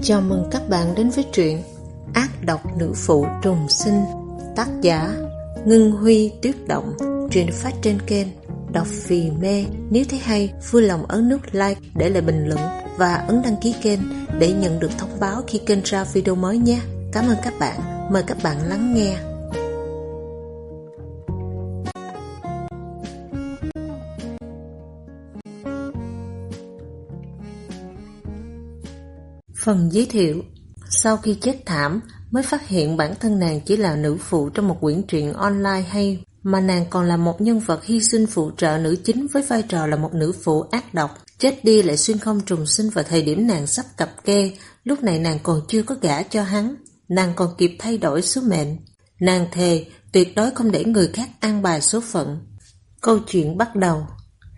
Chào mừng các bạn đến với truyện Ác độc nữ phụ trùng sinh, tác giả Ngân Huy Tuyết Động. Truyện phát trên kênh Đọc Vì Mê. Nếu thấy hay, vui lòng ấn nút like, để lại bình luận và ấn đăng ký kênh để nhận được thông báo khi kênh ra video mới nhé. Cảm ơn các bạn. Mời các bạn lắng nghe. Phần giới thiệu. Sau khi chết thảm, mới phát hiện bản thân nàng chỉ là nữ phụ trong một quyển truyện online hay, mà nàng còn là một nhân vật hy sinh phụ trợ nữ chính với vai trò là một nữ phụ ác độc. Chết đi lại xuyên không trùng sinh vào thời điểm nàng sắp cập kê, lúc này nàng còn chưa có gả cho hắn, nàng còn kịp thay đổi số mệnh. Nàng thề tuyệt đối không để người khác an bài số phận. Câu chuyện bắt đầu.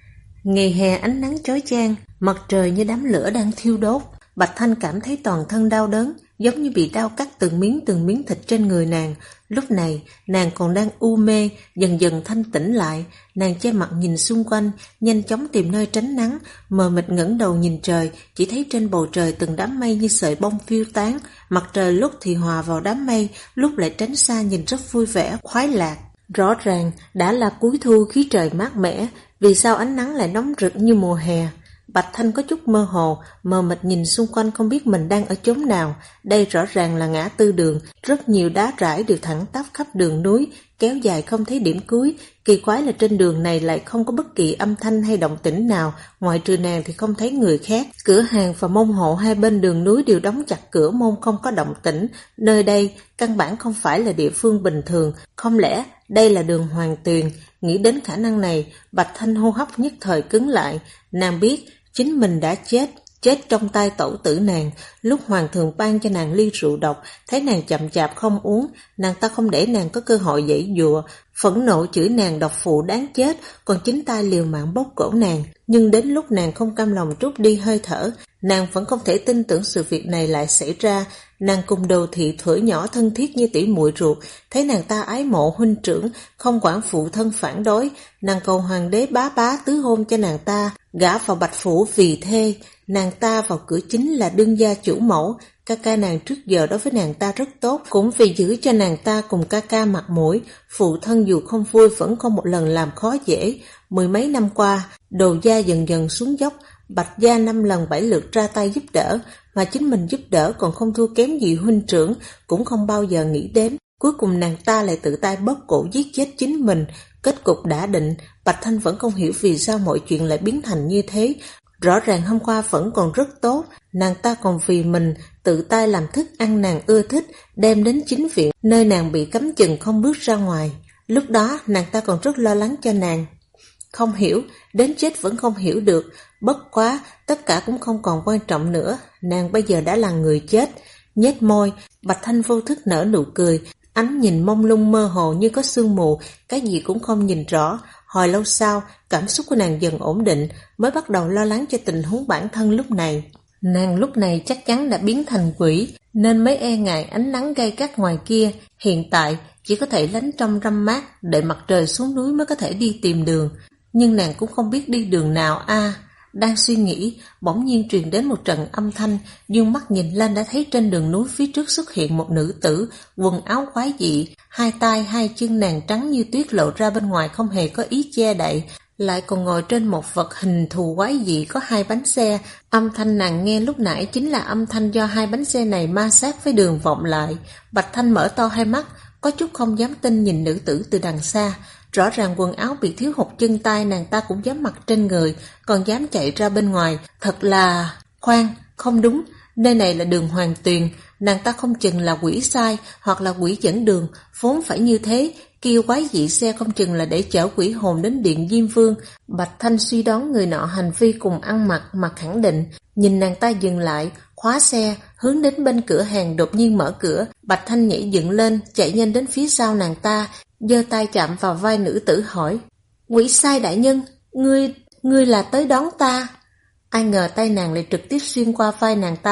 Ngày hè ánh nắng chói chang, mặt trời như đám lửa đang thiêu đốt. Bạch Thanh cảm thấy toàn thân đau đớn, giống như bị đau cắt từng miếng thịt trên người nàng. Lúc này, nàng còn đang u mê, dần dần thanh tỉnh lại. Nàng che mặt nhìn xung quanh, nhanh chóng tìm nơi tránh nắng, mờ mịt ngẩng đầu nhìn trời, chỉ thấy trên bầu trời từng đám mây như sợi bông phiêu tán. Mặt trời lúc thì hòa vào đám mây, lúc lại tránh xa nhìn rất vui vẻ, khoái lạc. Rõ ràng, đã là cuối thu, khí trời mát mẻ, vì sao ánh nắng lại nóng rực như mùa hè? Bạch Thanh có chút mơ hồ, mờ mịt nhìn xung quanh không biết mình đang ở chốn nào. Đây rõ ràng là ngã tư đường, rất nhiều đá rải đều thẳng tắp khắp đường núi, kéo dài không thấy điểm cuối. Kỳ quái là trên đường này lại không có bất kỳ âm thanh hay động tĩnh nào, ngoại trừ nàng thì không thấy người khác. Cửa hàng và môn hộ hai bên đường núi đều đóng chặt cửa môn, không có động tĩnh. Nơi đây căn bản không phải là địa phương bình thường, không lẽ đây là đường Hoàng Tuyền? Nghĩ đến khả năng này, Bạch Thanh hô hấp nhất thời cứng lại. Nàng biết chính mình đã chết trong tay tẩu tử nàng. Lúc hoàng thượng ban cho nàng ly rượu độc, thấy nàng chậm chạp không uống, nàng ta không để nàng có cơ hội giãy giụa, phẫn nộ chửi nàng độc phụ đáng chết, còn chính tay liều mạng bóp cổ nàng. Nhưng đến lúc nàng không cam lòng trút đi hơi thở, nàng vẫn không thể tin tưởng sự việc này lại xảy ra. Nàng cùng Đồ Thị thuở nhỏ thân thiết như tỷ muội ruột, thấy nàng ta ái mộ huynh trưởng, không quản phụ thân phản đối, nàng cầu hoàng đế bá tứ hôn cho nàng ta, gả vào Bạch phủ vì thê. Nàng ta vào cửa chính là đương gia chủ mẫu. Ca nàng trước giờ đối với nàng ta rất tốt, cũng vì giữ cho nàng ta cùng ca mặt mũi, phụ thân dù không vui vẫn không một lần làm khó dễ. Mười mấy năm qua, Đồ gia dần dần xuống dốc, Bạch gia 5 lần 7 lượt ra tay giúp đỡ, mà chính mình giúp đỡ còn không thua kém gì huynh trưởng, cũng không bao giờ nghĩ đến. Cuối cùng nàng ta lại tự tay bóp cổ giết chết chính mình. Kết cục đã định, Bạch Thanh vẫn không hiểu vì sao mọi chuyện lại biến thành như thế. Rõ ràng hôm qua vẫn còn rất tốt, nàng ta còn vì mình tự tay làm thức ăn nàng ưa thích, đem đến chính viện, nơi nàng bị cấm chừng không bước ra ngoài. Lúc đó nàng ta còn rất lo lắng cho nàng. Không hiểu, đến chết vẫn không hiểu được. Bất quá, tất cả cũng không còn quan trọng nữa, nàng bây giờ đã là người chết. Nhếch môi, Bạch Thanh vô thức nở nụ cười, ánh nhìn mông lung mơ hồ như có sương mù, cái gì cũng không nhìn rõ. Hồi lâu sau, cảm xúc của nàng dần ổn định, mới bắt đầu lo lắng cho tình huống bản thân lúc này. Nàng lúc này chắc chắn đã biến thành quỷ, nên mới e ngại ánh nắng gay gắt ngoài kia. Hiện tại, chỉ có thể lánh trong râm mát, đợi mặt trời xuống núi mới có thể đi tìm đường. Nhưng nàng cũng không biết đi đường nào a. Đang suy nghĩ, bỗng nhiên truyền đến một trận âm thanh, dương mắt nhìn lên đã thấy trên đường núi phía trước xuất hiện một nữ tử, quần áo quái dị, hai tay hai chân nàng trắng như tuyết lộ ra bên ngoài không hề có ý che đậy, lại còn ngồi trên một vật hình thù quái dị có 2 bánh xe. Âm thanh nàng nghe lúc nãy chính là âm thanh do 2 bánh xe này ma sát với đường vọng lại. Bạch Thanh mở to hai mắt, có chút không dám tin nhìn nữ tử từ đằng xa. Rõ ràng quần áo bị thiếu hụt chân tay nàng ta cũng dám mặc trên người, còn dám chạy ra bên ngoài. Thật là... Khoan, không đúng, nơi này là đường Hoàng Tuyền, nàng ta không chừng là quỷ sai hoặc là quỷ dẫn đường, vốn phải như thế. Kêu quái dị xe không chừng là để chở quỷ hồn đến điện Diêm Vương. Bạch Thanh suy đoán người nọ hành vi cùng ăn mặc mà khẳng định. Nhìn nàng ta dừng lại, khóa xe, hướng đến bên cửa hàng đột nhiên mở cửa. Bạch Thanh nhảy dựng lên, chạy nhanh đến phía sau nàng ta, giơ tay chạm vào vai nữ tử hỏi: Quỷ sai đại nhân, ngươi là tới đón ta? Ai ngờ tay nàng lại trực tiếp xuyên qua vai nàng ta,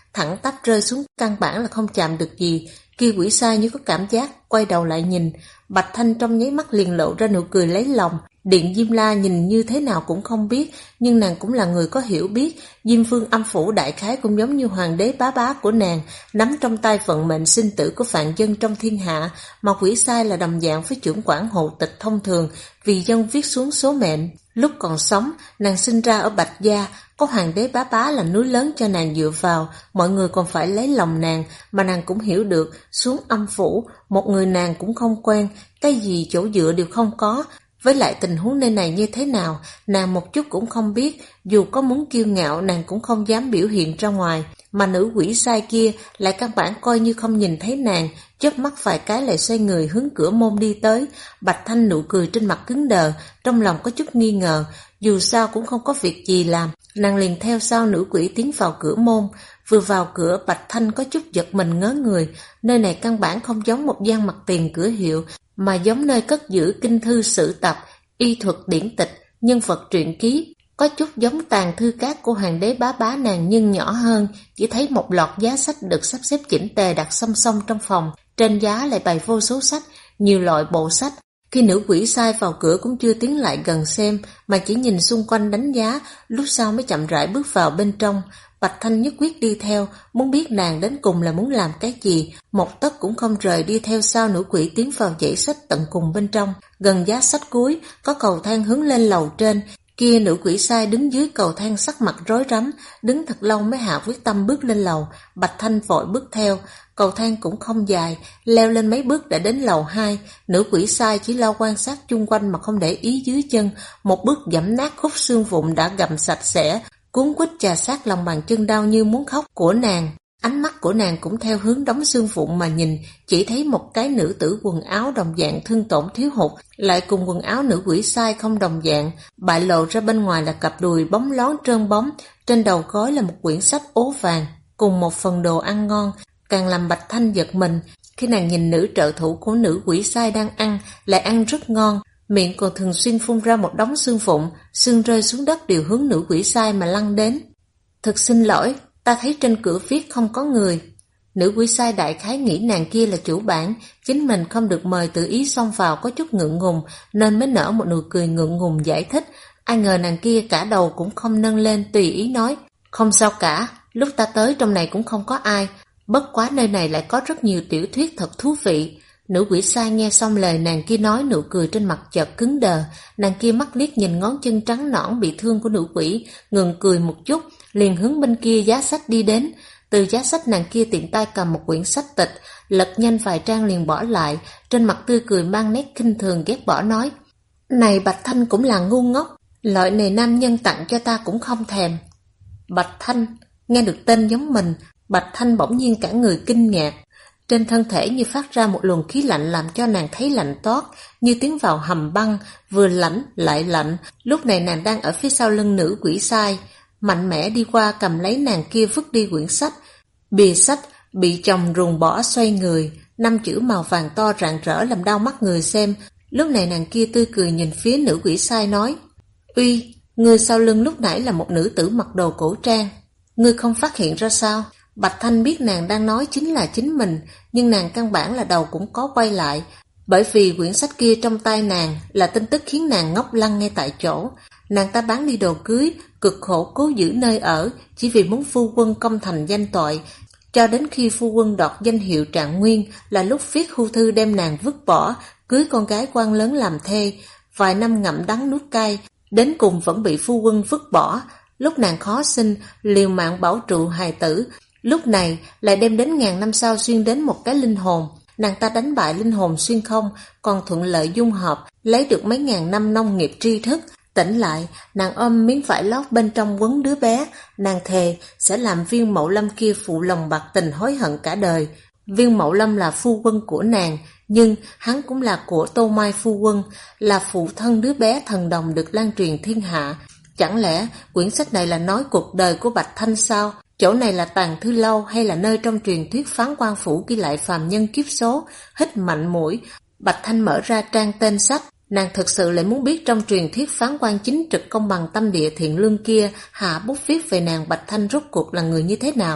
thẳng tắp rơi xuống, căn bản là không chạm được gì. Kia quỷ sai như có cảm giác, quay đầu lại nhìn. Bạch Thanh trong nháy mắt liền lộ ra nụ cười lấy lòng. Điện Diêm La nhìn như thế nào cũng không biết, nhưng nàng cũng là người có hiểu biết. Diêm Vương âm phủ đại khái cũng giống như hoàng đế bá bá của nàng, nắm trong tay vận mệnh sinh tử của vạn dân trong thiên hạ, mà quỷ sai là đồng dạng với trưởng quản hộ tịch thông thường, vì dân viết xuống số mệnh. Lúc còn sống, nàng sinh ra ở Bạch Gia, có hoàng đế bá bá là núi lớn cho nàng dựa vào, mọi người còn phải lấy lòng nàng, mà nàng cũng hiểu được, xuống âm phủ, một người nàng cũng không quen, cái gì chỗ dựa đều không có. Với lại tình huống nơi này như thế nào, nàng một chút cũng không biết, dù có muốn kiêu ngạo nàng cũng không dám biểu hiện ra ngoài, mà nữ quỷ sai kia lại căn bản coi như không nhìn thấy nàng, chớp mắt vài cái lại xoay người hướng cửa môn đi tới. Bạch Thanh nụ cười trên mặt cứng đờ, trong lòng có chút nghi ngờ, dù sao cũng không có việc gì làm, nàng liền theo sau nữ quỷ tiến vào cửa môn. Vừa vào cửa, Bạch Thanh có chút giật mình ngớ người, nơi này căn bản không giống một gian mặt tiền cửa hiệu, mà giống nơi cất giữ kinh thư sử tập, y thuật điển tịch, nhân vật truyện ký, có chút giống tàng thư cát của hoàng đế bá bá nàng nhưng nhỏ hơn, chỉ thấy một loạt giá sách được sắp xếp chỉnh tề đặt song song trong phòng, trên giá lại bày vô số sách, nhiều loại bộ sách. Khi nữ quỷ sai vào cửa cũng chưa tiến lại gần xem, mà chỉ nhìn xung quanh đánh giá, lúc sau mới chậm rãi bước vào bên trong. Bạch Thanh nhất quyết đi theo, muốn biết nàng đến cùng là muốn làm cái gì, một tấc cũng không rời đi theo sau nữ quỷ tiến vào dãy sách tận cùng bên trong. Gần giá sách cuối, có cầu thang hướng lên lầu trên, kia nữ quỷ sai đứng dưới cầu thang sắc mặt rối rắm, đứng thật lâu mới hạ quyết tâm bước lên lầu. Bạch Thanh vội bước theo, cầu thang cũng không dài, leo lên mấy bước đã đến lầu 2, nữ quỷ sai chỉ lo quan sát chung quanh mà không để ý dưới chân, một bước giẫm nát khúc xương vụn đã gặm sạch sẽ, cuốn quýt chà sát lòng bàn chân đau như muốn khóc của nàng. Ánh mắt của nàng cũng theo hướng đống xương vụn mà nhìn, chỉ thấy một cái nữ tử quần áo đồng dạng thương tổn thiếu hụt, lại cùng quần áo nữ quỷ sai không đồng dạng, bại lộ ra bên ngoài là cặp đùi bóng lón trơn bóng, trên đầu gói là một quyển sách ố vàng, cùng một phần đồ ăn ngon, càng làm Bạch Thanh giật mình, khi nàng nhìn nữ trợ thủ của nữ quỷ sai đang ăn, lại ăn rất ngon, miệng còn thường xuyên phun ra một đống xương vụn, xương rơi xuống đất đều hướng nữ quỷ sai mà lăn đến. Thực xin lỗi, ta thấy trên cửa viết không có người. Nữ quỷ sai đại khái nghĩ nàng kia là chủ bản, chính mình không được mời tự ý xông vào có chút ngượng ngùng, nên mới nở một nụ cười ngượng ngùng giải thích. Ai ngờ nàng kia cả đầu cũng không nâng lên, tùy ý nói, không sao cả, lúc ta tới trong này cũng không có ai, bất quá nơi này lại có rất nhiều tiểu thuyết thật thú vị. Nữ quỷ sai nghe xong lời nàng kia nói, nụ cười trên mặt chợt cứng đờ, nàng kia mắt liếc nhìn ngón chân trắng nõn bị thương của nữ quỷ, ngừng cười một chút, liền hướng bên kia giá sách đi đến. Từ giá sách nàng kia tiện tay cầm một quyển sách tịch, lật nhanh vài trang liền bỏ lại, trên mặt tươi cười mang nét khinh thường ghét bỏ nói, này Bạch Thanh cũng là ngu ngốc, loại này nam nhân tặng cho ta cũng không thèm. Bạch Thanh, nghe được tên giống mình, Bạch Thanh bỗng nhiên cả người kinh ngạc, trên thân thể như phát ra một luồng khí lạnh làm cho nàng thấy lạnh toát, như tiến vào hầm băng, vừa lạnh lại lạnh. Lúc này nàng đang ở phía sau lưng nữ quỷ sai, mạnh mẽ đi qua cầm lấy nàng kia vứt đi quyển sách. Bìa sách bị chồng ruồng bỏ xoay người, 5 chữ màu vàng to rạng rỡ làm đau mắt người xem. Lúc này nàng kia tươi cười nhìn phía nữ quỷ sai nói, uy, người sau lưng lúc nãy là một nữ tử mặc đồ cổ trang, ngươi không phát hiện ra sao? Bạch Thanh biết nàng đang nói chính là chính mình, nhưng nàng căn bản là đầu cũng có quay lại, bởi vì quyển sách kia trong tay nàng là tin tức khiến nàng ngốc lăng ngay tại chỗ. Nàng ta bán đi đồ cưới, cực khổ cố giữ nơi ở, chỉ vì muốn phu quân công thành danh toại, cho đến khi phu quân đoạt danh hiệu Trạng Nguyên là lúc viết hưu thư đem nàng vứt bỏ, cưới con gái quan lớn làm thê, vài năm ngậm đắng nuốt cay, đến cùng vẫn bị phu quân vứt bỏ. Lúc nàng khó sinh, liều mạng bảo trụ hài tử, lúc này lại đem đến ngàn năm sau xuyên đến một cái linh hồn. Nàng ta đánh bại linh hồn xuyên không, còn thuận lợi dung hợp, lấy được mấy ngàn năm nông nghiệp tri thức. Tỉnh lại, nàng ôm miếng vải lót bên trong quấn đứa bé, nàng thề sẽ làm Viên Mậu Lâm kia phụ lòng bạc tình hối hận cả đời. Viên Mậu Lâm là phu quân của nàng, nhưng hắn cũng là của Tô Mai phu quân, là phụ thân đứa bé thần đồng được lan truyền thiên hạ. Chẳng lẽ quyển sách này là nói cuộc đời của Bạch Thanh sao? Chỗ này là tàng thư lâu hay là nơi trong truyền thuyết Phán Quan Phủ ghi lại phàm nhân kiếp số? Hít mạnh mũi, Bạch Thanh mở ra trang tên sách. Nàng thực sự lại muốn biết trong truyền thuyết phán quan chính trực công bằng tâm địa thiện lương kia hạ bút viết về nàng Bạch Thanh rốt cuộc là người như thế nào.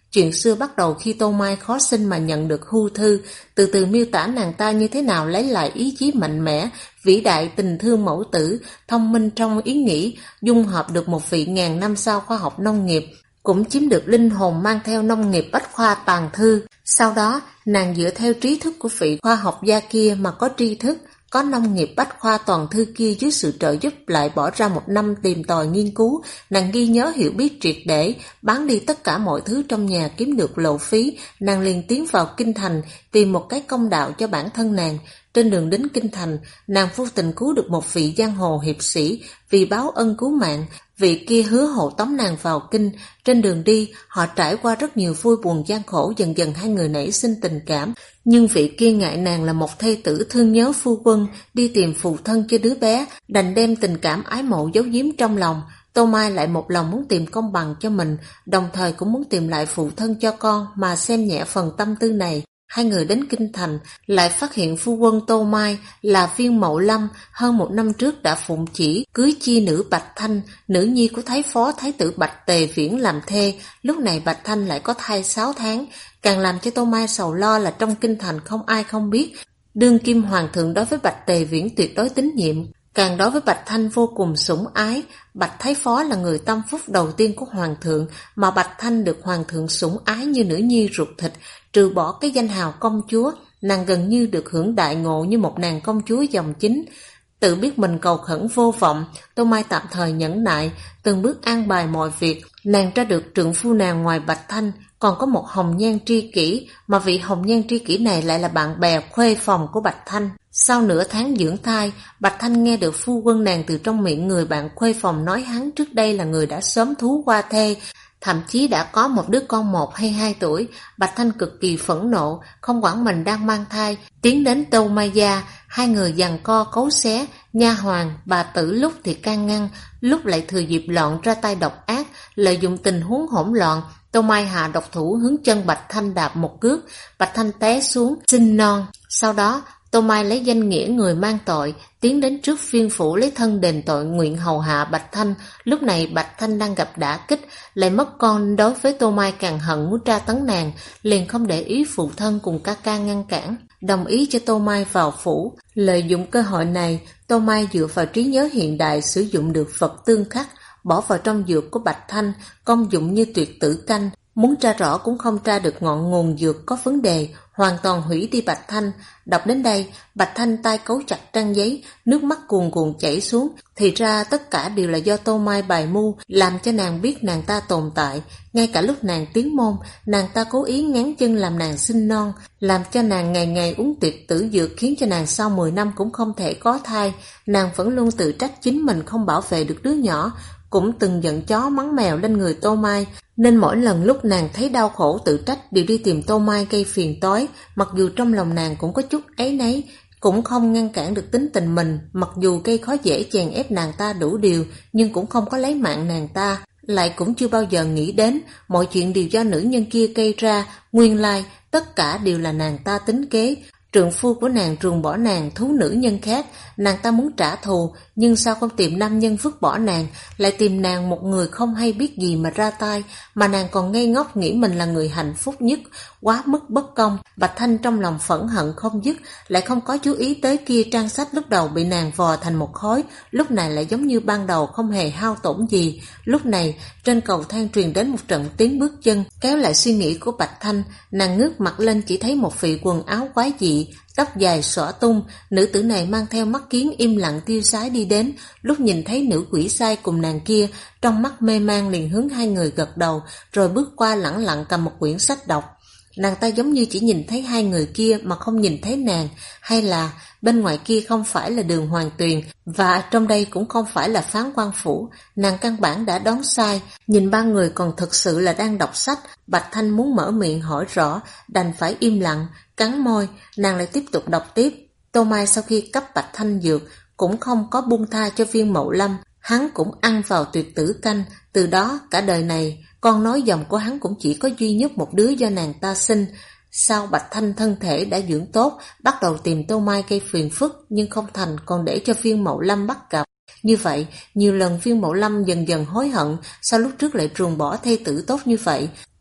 Chuyện xưa bắt đầu khi Tô Mai khó sinh mà nhận được hưu thư, từ từ miêu tả nàng ta như thế nào lấy lại ý chí mạnh mẽ, vĩ đại tình thương mẫu tử, thông minh trong ý nghĩ, dung hợp được một vị ngàn năm sau khoa học nông nghiệp, cũng chiếm được linh hồn mang theo nông nghiệp bách khoa toàn thư. Sau đó, nàng dựa theo trí thức của vị khoa học gia kia mà có tri thức, có nông nghiệp bách khoa toàn thư kia dưới sự trợ giúp lại bỏ ra 1 năm tìm tòi nghiên cứu, nàng ghi nhớ hiểu biết triệt để, bán đi tất cả mọi thứ trong nhà kiếm được lộ phí, nàng liền tiến vào kinh thành tìm một cái công đạo cho bản thân nàng. Trên đường đến kinh thành, nàng vô tình cứu được một vị giang hồ hiệp sĩ, vì báo ân cứu mạng, vị kia hứa hộ tống nàng vào kinh. Trên đường đi, họ trải qua rất nhiều vui buồn gian khổ, dần dần hai người nảy sinh tình cảm. Nhưng vị kia ngại nàng là một thê tử thương nhớ phu quân, đi tìm phụ thân cho đứa bé, đành đem tình cảm ái mộ giấu giếm trong lòng. Tô Mai lại một lòng muốn tìm công bằng cho mình, đồng thời cũng muốn tìm lại phụ thân cho con, mà xem nhẹ phần tâm tư này. Hai người đến kinh thành, lại phát hiện phu quân Tô Mai là Viên Mậu Lâm, hơn 1 năm trước đã phụng chỉ cưới chi nữ Bạch Thanh, nữ nhi của thái phó thái tử Bạch Tề Viễn làm thê. Lúc này Bạch Thanh lại có thai 6 tháng, càng làm cho Tô Mai sầu lo là trong kinh thành không ai không biết. Đương kim hoàng thượng đối với Bạch Tề Viễn tuyệt đối tín nhiệm, càng đối với Bạch Thanh vô cùng sủng ái. Bạch Thái Phó là người tâm phúc đầu tiên của hoàng thượng, mà Bạch Thanh được hoàng thượng sủng ái như nữ nhi ruột thịt. Trừ bỏ cái danh hào công chúa, nàng gần như được hưởng đại ngộ như một nàng công chúa dòng chính. Tự biết mình cầu khẩn vô vọng, Tô Mai tạm thời nhẫn nại, từng bước an bài mọi việc. Nàng ra được trượng phu nàng ngoài Bạch Thanh, còn có một hồng nhan tri kỷ, mà vị hồng nhan tri kỷ này lại là bạn bè khuê phòng của Bạch Thanh. Sau nửa tháng dưỡng thai, Bạch Thanh nghe được phu quân nàng từ trong miệng người bạn khuê phòng nói hắn trước đây là người đã sớm thú qua thê, thậm chí đã có một đứa con 1 hay 2 tuổi. Bạch Thanh cực kỳ phẫn nộ, không quản mình đang mang thai, tiến đến Tô Mai gia. Hai người giằng co cấu xé, nha hoàn, bà tử lúc thì can ngăn, lúc lại thừa dịp loạn ra tay độc ác, lợi dụng tình huống hỗn loạn. Tô Mai hạ độc thủ hướng chân Bạch Thanh đạp một cước, Bạch Thanh té xuống, sinh non. Sau đó, Tô Mai lấy danh nghĩa người mang tội, tiến đến trước phiên phủ lấy thân đền tội nguyện hầu hạ Bạch Thanh. Lúc này Bạch Thanh đang gặp đả kích, lại mất con, đối với Tô Mai càng hận muốn tra tấn nàng, liền không để ý phụ thân cùng ca ca ngăn cản, đồng ý cho Tô Mai vào phủ. Lợi dụng cơ hội này, Tô Mai dựa vào trí nhớ hiện đại sử dụng được vật tương khắc, bỏ vào trong dược của Bạch Thanh, công dụng như tuyệt tử canh. Muốn tra rõ cũng không tra được ngọn nguồn dược có vấn đề, hoàn toàn hủy đi Bạch Thanh. Đọc đến đây, Bạch Thanh tay cấu chặt trang giấy, nước mắt cuồn cuộn chảy xuống. Thì ra tất cả đều là do Tô Mai bày mưu, làm cho nàng biết nàng ta tồn tại. Ngay cả lúc nàng tiến môn, nàng ta cố ý ngán chân làm nàng sinh non, làm cho nàng ngày ngày uống tuyệt tử dược, khiến cho nàng sau 10 năm cũng không thể có thai. Nàng vẫn luôn tự trách chính mình không bảo vệ được đứa nhỏ, cũng từng giận chó mắng mèo lên người Tô Mai, nên mỗi lần lúc nàng thấy đau khổ tự trách đều đi tìm Tô Mai gây phiền toái. Mặc dù trong lòng nàng cũng có chút áy náy, cũng không ngăn cản được tính tình mình, mặc dù gây khó dễ chèn ép nàng ta đủ điều, nhưng cũng không có lấy mạng nàng ta. Lại cũng chưa bao giờ nghĩ đến mọi chuyện đều do nữ nhân kia gây ra, nguyên lai tất cả đều là nàng ta tính kế. Trượng phu của nàng ruồng bỏ nàng thú nữ nhân khác, nàng ta muốn trả thù, nhưng sao không tìm nam nhân vứt bỏ nàng, lại tìm nàng một người không hay biết gì mà ra tay, mà nàng còn ngây ngốc nghĩ mình là người hạnh phúc nhất, quá mức bất công. Bạch Thanh trong lòng phẫn hận không dứt, lại không có chú ý tới kia trang sách lúc đầu bị nàng vò thành một khối, lúc này lại giống như ban đầu không hề hao tổn gì. Lúc này, trên cầu thang truyền đến một trận tiếng bước chân, kéo lại suy nghĩ của Bạch Thanh. Nàng ngước mặt lên chỉ thấy một vị quần áo quái dị, tóc dài xõa tung, nữ tử này mang theo mắt kiến im lặng tiêu sái đi đến. Lúc nhìn thấy nữ quỷ sai cùng nàng kia, trong mắt mê man liền hướng hai người gật đầu, rồi bước qua lẳng lặng cầm một quyển sách đọc. Nàng ta giống như chỉ nhìn thấy hai người kia mà không nhìn thấy nàng, hay là bên ngoài kia không phải là Đường Hoàng Tuyền, và trong đây cũng không phải là Phán Quan Phủ. Nàng căn bản đã đoán sai, nhìn ba người còn thực sự là đang đọc sách. Bạch Thanh muốn mở miệng hỏi rõ, đành phải im lặng, cắn môi. Nàng lại tiếp tục đọc tiếp. Tô Mai sau khi cấp Bạch Thanh dược, cũng không có buông tha cho Viên Mậu Lâm, hắn cũng ăn vào tuyệt tử canh. Từ đó cả đời này, con nói dòng của hắn cũng chỉ có duy nhất một đứa do nàng ta sinh. Sau Bạch Thanh thân thể đã dưỡng tốt, bắt đầu tìm Tô Mai gây phiền phức, nhưng không thành, còn để cho Viên Mậu Lâm bắt gặp. Như vậy, nhiều lần Viên Mậu Lâm dần dần hối hận, sao lúc trước lại ruồng bỏ thê tử tốt như vậy,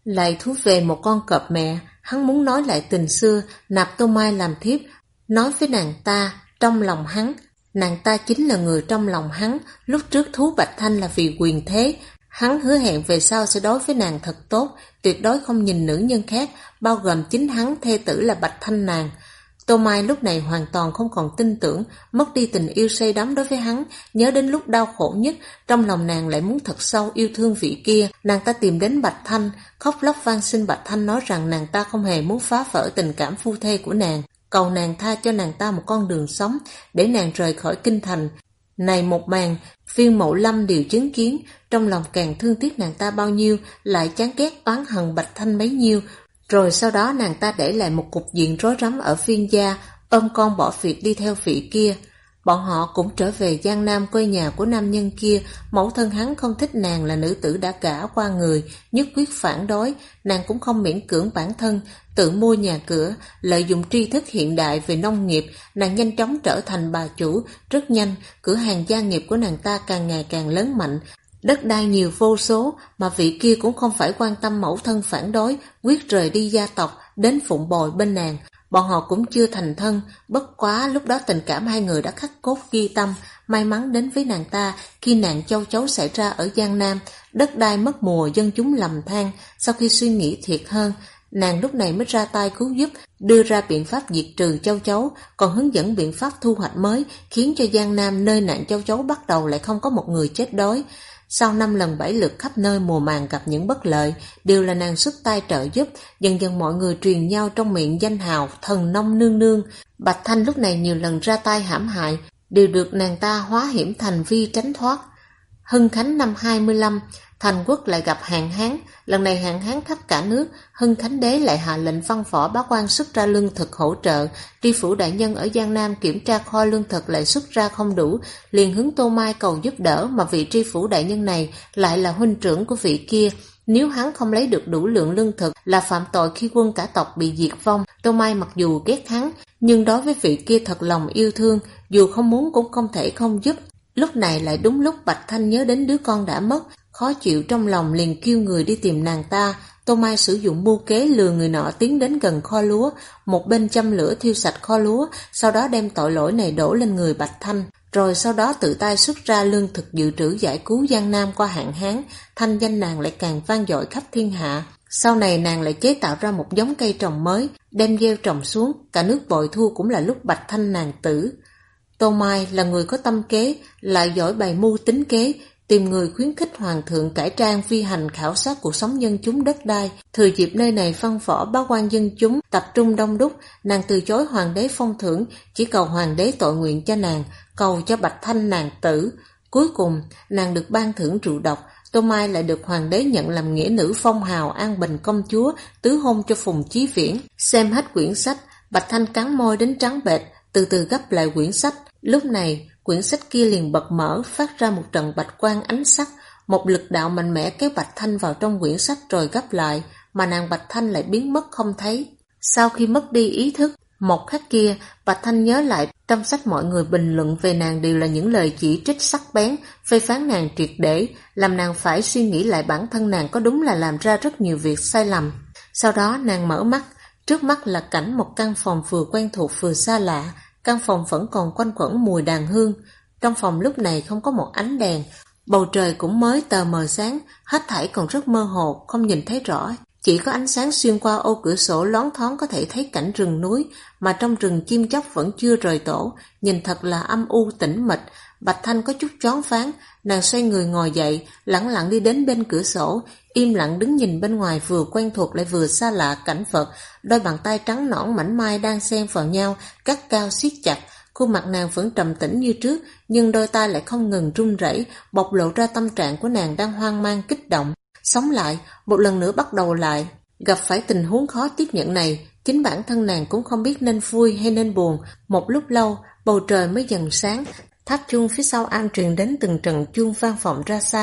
lại thú về một con cọp mẹ. Hắn muốn nói lại tình xưa, nạp Tô Mai làm thiếp, nói với nàng ta trong lòng hắn. Nàng ta chính là người trong lòng hắn. Lúc trước thú Bạch Thanh là vì quyền thế. Hắn hứa hẹn về sau sẽ đối với nàng thật tốt, tuyệt đối không nhìn nữ nhân khác, bao gồm chính hắn, thê tử là Bạch Thanh nàng. Tô Mai lúc này hoàn toàn không còn tin tưởng, mất đi tình yêu say đắm đối với hắn, nhớ đến lúc đau khổ nhất, trong lòng nàng lại muốn thật sâu yêu thương vị kia. Nàng ta tìm đến Bạch Thanh, khóc lóc van xin Bạch Thanh nói rằng nàng ta không hề muốn phá vỡ tình cảm phu thê của nàng, cầu nàng tha cho nàng ta một con đường sống, để nàng rời khỏi kinh thành. Này một màn, Viên Mậu Lâm đều chứng kiến, trong lòng càng thương tiếc nàng ta bao nhiêu, lại chán ghét oán hận Bạch Thanh bấy nhiêu. Rồi sau đó nàng ta để lại một cục diện rối rắm ở Viên gia, ôm con bỏ việc đi theo vị kia. Bọn họ cũng trở về Giang Nam, quê nhà của nam nhân kia. Mẫu thân hắn không thích nàng là nữ tử đã gả qua người, nhất quyết phản đối. Nàng cũng không miễn cưỡng bản thân, tự mua nhà cửa, lợi dụng tri thức hiện đại về nông nghiệp. Nàng nhanh chóng trở thành bà chủ. Rất nhanh, cửa hàng gia nghiệp của nàng ta càng ngày càng lớn mạnh, đất đai nhiều vô số, mà vị kia cũng không phải quan tâm mẫu thân phản đối, quyết rời đi gia tộc, đến phụng bồi bên nàng. Bọn họ cũng chưa thành thân, bất quá lúc đó tình cảm hai người đã khắc cốt ghi tâm. May mắn đến với nàng ta khi nạn châu chấu xảy ra ở Giang Nam, đất đai mất mùa, dân chúng lầm than. Sau khi suy nghĩ thiệt hơn, nàng lúc này mới ra tay cứu giúp, đưa ra biện pháp diệt trừ châu chấu, còn hướng dẫn biện pháp thu hoạch mới, khiến cho Giang Nam nơi nạn châu chấu bắt đầu lại không có một người chết đói. Sau 5 lần 7 lượt khắp nơi mùa màng gặp những bất lợi, đều là nàng xuất tay trợ giúp. Dần dần mọi người truyền nhau trong miệng danh hào thần nông nương nương. Bạch Thanh lúc này nhiều lần ra tay hãm hại, đều được nàng ta hóa hiểm thành vi tránh thoát. Hưng Khánh năm 25, Thành Quốc lại gặp hạn hán. Lần này hạn hán khắp cả nước, Hưng Khánh đế lại hạ lệnh văn võ bá quan xuất ra lương thực hỗ trợ. Tri phủ đại nhân ở Giang Nam kiểm tra kho lương thực lại xuất ra không đủ, liền hướng Tô Mai cầu giúp đỡ, mà vị tri phủ đại nhân này lại là huynh trưởng của vị kia. Nếu hắn không lấy được đủ lượng lương thực là phạm tội khi quân cả tộc bị diệt vong. Tô Mai mặc dù ghét hắn, nhưng đối với vị kia thật lòng yêu thương, dù không muốn cũng không thể không giúp. Lúc này lại đúng lúc Bạch Thanh nhớ đến đứa con đã mất, khó chịu trong lòng liền kêu người đi tìm nàng ta. Tô Mai sử dụng mưu kế lừa người nọ tiến đến gần kho lúa, một bên châm lửa thiêu sạch kho lúa, sau đó đem tội lỗi này đổ lên người Bạch Thanh, rồi sau đó tự tay xuất ra lương thực dự trữ giải cứu Giang Nam qua hạn hán. Thanh danh nàng lại càng vang dội khắp thiên hạ. Sau này nàng lại chế tạo ra một giống cây trồng mới, đem gieo trồng xuống, cả nước bội thu cũng là lúc Bạch Thanh nàng tử. Tô Mai là người có tâm kế, lại giỏi bày mưu tính kế, tìm người khuyến khích hoàng thượng cải trang phi hành khảo sát cuộc sống dân chúng đất đai. Thừa dịp nơi này văn võ bá quan dân chúng tập trung đông đúc, nàng từ chối hoàng đế phong thưởng, chỉ cầu hoàng đế tội nguyện cho nàng, cầu cho Bạch Thanh nàng tử. Cuối cùng, nàng được ban thưởng rượu độc. Tô Mai lại được hoàng đế nhận làm nghĩa nữ phong hào An Bình công chúa, tứ hôn cho Phùng Chí Viễn. Xem hết quyển sách, Bạch Thanh cắn môi đến trắng bệch, từ từ gấp lại quyển sách. Lúc này, quyển sách kia liền bật mở, phát ra một trận bạch quang ánh sắc, một lực đạo mạnh mẽ kéo Bạch Thanh vào trong quyển sách rồi gấp lại, mà nàng Bạch Thanh lại biến mất không thấy. Sau khi mất đi ý thức, một khắc kia, Bạch Thanh nhớ lại trong sách mọi người bình luận về nàng đều là những lời chỉ trích sắc bén, phê phán nàng triệt để, làm nàng phải suy nghĩ lại bản thân nàng có đúng là làm ra rất nhiều việc sai lầm. Sau đó nàng mở mắt, trước mắt là cảnh một căn phòng vừa quen thuộc vừa xa lạ. Căn phòng vẫn còn quanh quẩn mùi đàn hương. Trong phòng lúc này không có một ánh đèn, bầu trời cũng mới tờ mờ sáng, hết thảy còn rất mơ hồ, không nhìn thấy rõ. Chỉ có ánh sáng xuyên qua ô cửa sổ loáng thoáng có thể thấy cảnh rừng núi, mà trong rừng chim chóc vẫn chưa rời tổ, nhìn thật là âm u tĩnh mịch. Bạch Thanh có chút choáng váng, nàng xoay người ngồi dậy, lẳng lặng đi đến bên cửa sổ, im lặng đứng nhìn bên ngoài vừa quen thuộc lại vừa xa lạ cảnh vật. Đôi bàn tay trắng nõn mảnh mai đang xen vào nhau, gắt cao siết chặt. Khuôn mặt nàng vẫn trầm tĩnh như trước, nhưng đôi tay lại không ngừng run rẩy, bộc lộ ra tâm trạng của nàng đang hoang mang kích động. Sống lại, một lần nữa bắt đầu lại. Gặp phải tình huống khó tiếp nhận này, chính bản thân nàng cũng không biết nên vui hay nên buồn. Một lúc lâu, bầu trời mới dần sáng. Tháp chuông phía sau am truyền đến từng trận chuông vang vọng ra xa,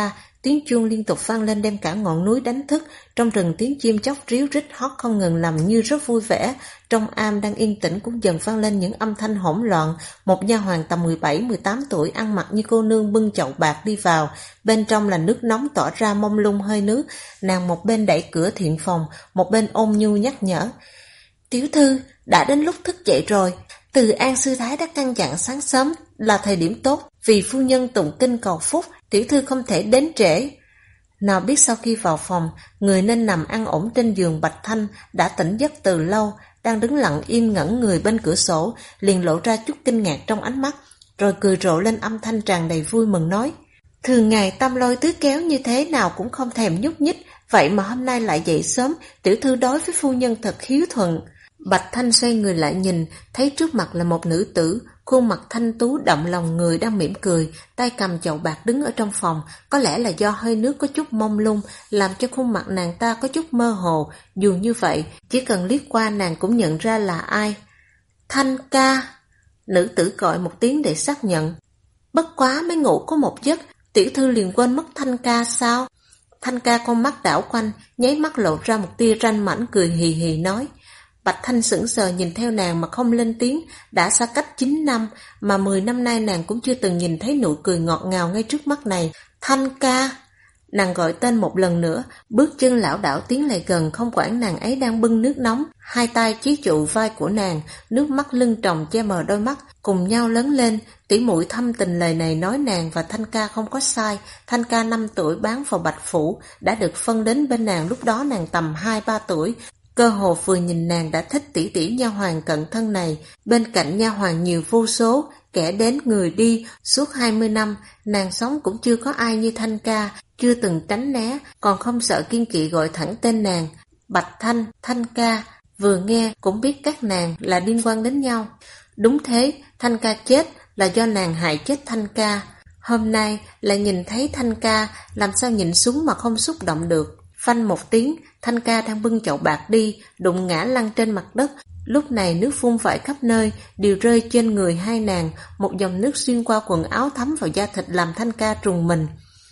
tiếng chuông liên tục vang lên đem cả ngọn núi đánh thức. Trong rừng tiếng chim chóc ríu rít hót không ngừng làm như rất vui vẻ. Trong am đang yên tĩnh cũng dần vang lên những âm thanh hỗn loạn. Một nha hoàn tầm 17-18 tuổi ăn mặc như cô nương bưng chậu bạc đi vào. Bên trong là nước nóng tỏa ra mông lung hơi nước. Nàng một bên đẩy cửa thiện phòng, một bên ôn nhu nhắc nhở. Tiểu thư, đã đến lúc thức dậy rồi. Từ An sư thái đã căn dặn sáng sớm là thời điểm tốt, vì phu nhân tụng kinh cầu phúc, tiểu thư không thể đến trễ. Nào biết sau khi vào phòng, người nên nằm an ổn trên giường Bạch Thanh đã tỉnh giấc từ lâu, đang đứng lặng im ngẩn người bên cửa sổ, liền lộ ra chút kinh ngạc trong ánh mắt, rồi cười rộ lên âm thanh tràn đầy vui mừng nói. Thường ngày Tam Lôi tứ kéo như thế nào cũng không thèm nhúc nhích, vậy mà hôm nay lại dậy sớm, tiểu thư đối với phu nhân thật hiếu thuận. Bạch Thanh xoay người lại nhìn, thấy trước mặt là một nữ tử, khuôn mặt thanh tú động lòng người đang mỉm cười, tay cầm chậu bạc đứng ở trong phòng, có lẽ là do hơi nước có chút mông lung, làm cho khuôn mặt nàng ta có chút mơ hồ, dù như vậy, chỉ cần liếc qua nàng cũng nhận ra là ai. Thanh ca! Nữ tử gọi một tiếng để xác nhận. Bất quá mới ngủ có một giấc, tiểu thư liền quên mất Thanh ca sao? Thanh ca con mắt đảo quanh, nháy mắt lộ ra một tia ranh mãnh cười hì hì nói. Bạch Thanh sững sờ nhìn theo nàng mà không lên tiếng, đã xa cách 9 năm, mà 10 năm nay nàng cũng chưa từng nhìn thấy nụ cười ngọt ngào ngay trước mắt này. Thanh ca! Nàng gọi tên một lần nữa, bước chân lảo đảo tiến lại gần, không quản nàng ấy đang bưng nước nóng, hai tay chí trụ vai của nàng, nước mắt lưng tròng che mờ đôi mắt, cùng nhau lớn lên. Tỉ muội thâm tình lời này nói nàng và Thanh ca không có sai. Thanh ca 5 tuổi bán vào Bạch Phủ, đã được phân đến bên nàng, lúc đó nàng tầm 2-3 tuổi. Cơ hồ vừa nhìn nàng đã thích tỷ tỷ nha hoàn cận thân này, bên cạnh nha hoàn nhiều vô số, kẻ đến người đi, suốt 20 năm, nàng sống cũng chưa có ai như Thanh ca, chưa từng tránh né, còn không sợ kiên kỵ gọi thẳng tên nàng. Bạch Thanh, Thanh ca, vừa nghe cũng biết các nàng là liên quan đến nhau. Đúng thế, Thanh ca chết là do nàng hại chết Thanh ca. Hôm nay lại nhìn thấy Thanh ca, làm sao nhìn xuống mà không xúc động được. Phanh một tiếng, Thanh ca đang bưng chậu bạc đi, đụng ngã lăn trên mặt đất. Lúc này nước phun vãi khắp nơi, đều rơi trên người hai nàng, một dòng nước xuyên qua quần áo thấm vào da thịt làm Thanh ca trùng mình.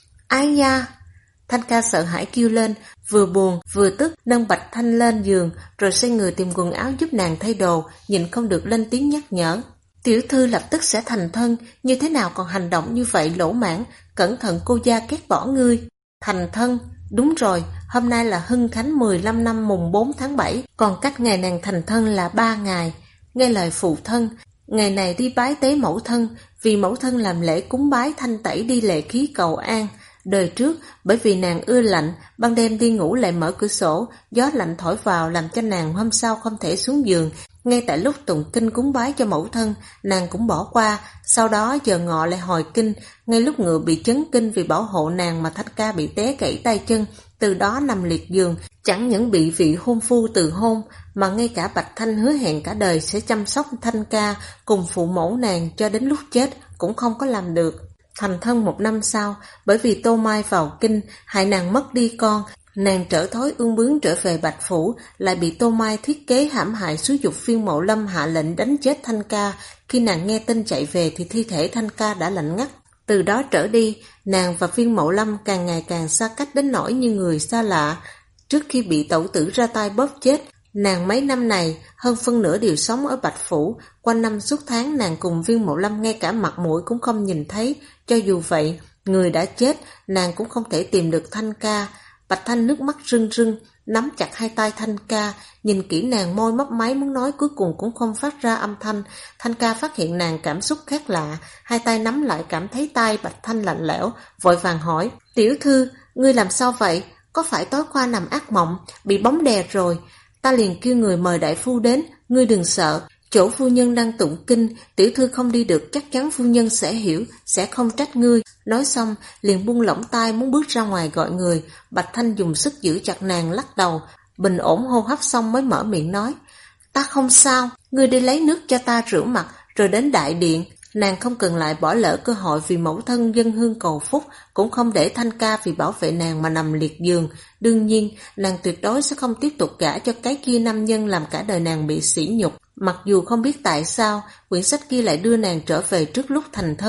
Ai da! Thanh ca sợ hãi kêu lên, vừa buồn vừa tức nâng Bạch Thanh lên giường, rồi xoay người tìm quần áo giúp nàng thay đồ, nhìn không được lên tiếng nhắc nhở. Tiểu thư lập tức sẽ thành thân, như thế nào còn hành động như vậy lỗ mãng, cẩn thận cô gia ghét bỏ ngươi. Thành thân? Đúng rồi, hôm nay là Hưng Khánh 15 năm mùng 4 tháng 7, còn cách ngày nàng thành thân là 3 ngày. Nghe lời phụ thân, ngày này đi bái tế mẫu thân, vì mẫu thân làm lễ cúng bái thanh tẩy đi lệ khí cầu an. Đời trước, bởi vì nàng ưa lạnh, ban đêm đi ngủ lại mở cửa sổ, gió lạnh thổi vào làm cho nàng hôm sau không thể xuống giường. Ngay tại lúc tụng kinh cúng bái cho mẫu thân, nàng cũng bỏ qua, sau đó giờ ngọ lại hồi kinh, ngay lúc ngựa bị chấn kinh vì bảo hộ nàng mà Thanh ca bị té gãy tay chân, từ đó nằm liệt giường, chẳng những bị vị hôn phu từ hôn, mà ngay cả Bạch Thanh hứa hẹn cả đời sẽ chăm sóc Thanh ca cùng phụ mẫu nàng cho đến lúc chết cũng không có làm được. Thành thân 1 năm sau, bởi vì Tô Mai vào kinh, hại nàng mất đi con, nàng trở thói ương bướng trở về Bạch Phủ, lại bị Tô Mai thiết kế hãm hại xúi dục Viên Mậu Lâm hạ lệnh đánh chết Thanh ca. Khi nàng nghe tin chạy về thì thi thể Thanh ca đã lạnh ngắt. Từ đó trở đi, nàng và Viên Mậu Lâm càng ngày càng xa cách đến nỗi như người xa lạ. Trước khi bị tẩu tử ra tay bóp chết, nàng mấy năm này hơn phân nửa đều sống ở Bạch Phủ, quanh năm suốt tháng nàng cùng Viên Mậu Lâm ngay cả mặt mũi cũng không nhìn thấy. Cho dù vậy, người đã chết, nàng cũng không thể tìm được Thanh ca. Bạch Thanh nước mắt rưng rưng, nắm chặt hai tay Thanh ca, nhìn kỹ nàng môi mấp máy muốn nói cuối cùng cũng không phát ra âm thanh. Thanh ca phát hiện nàng cảm xúc khác lạ, hai tay nắm lại cảm thấy tay Bạch Thanh lạnh lẽo, vội vàng hỏi, tiểu thư, ngươi làm sao vậy? Có phải tối qua nằm ác mộng, bị bóng đè rồi? Ta liền kêu người mời đại phu đến, ngươi đừng sợ. Chỗ phu nhân đang tụng kinh, tiểu thư không đi được chắc chắn phu nhân sẽ hiểu, sẽ không trách ngươi. Nói xong, liền buông lỏng tay muốn bước ra ngoài gọi người. Bạch Thanh dùng sức giữ chặt nàng lắc đầu, bình ổn hô hấp xong mới mở miệng nói. Ta không sao, ngươi đi lấy nước cho ta rửa mặt, rồi đến đại điện. Nàng không cần lại bỏ lỡ cơ hội vì mẫu thân dân hương cầu phúc, cũng không để Thanh ca vì bảo vệ nàng mà nằm liệt giường. Đương nhiên, nàng tuyệt đối sẽ không tiếp tục gả cho cái kia nam nhân làm cả đời nàng bị sỉ nhục. Mặc dù không biết tại sao, quyển sách kia lại đưa nàng trở về trước lúc thành thân,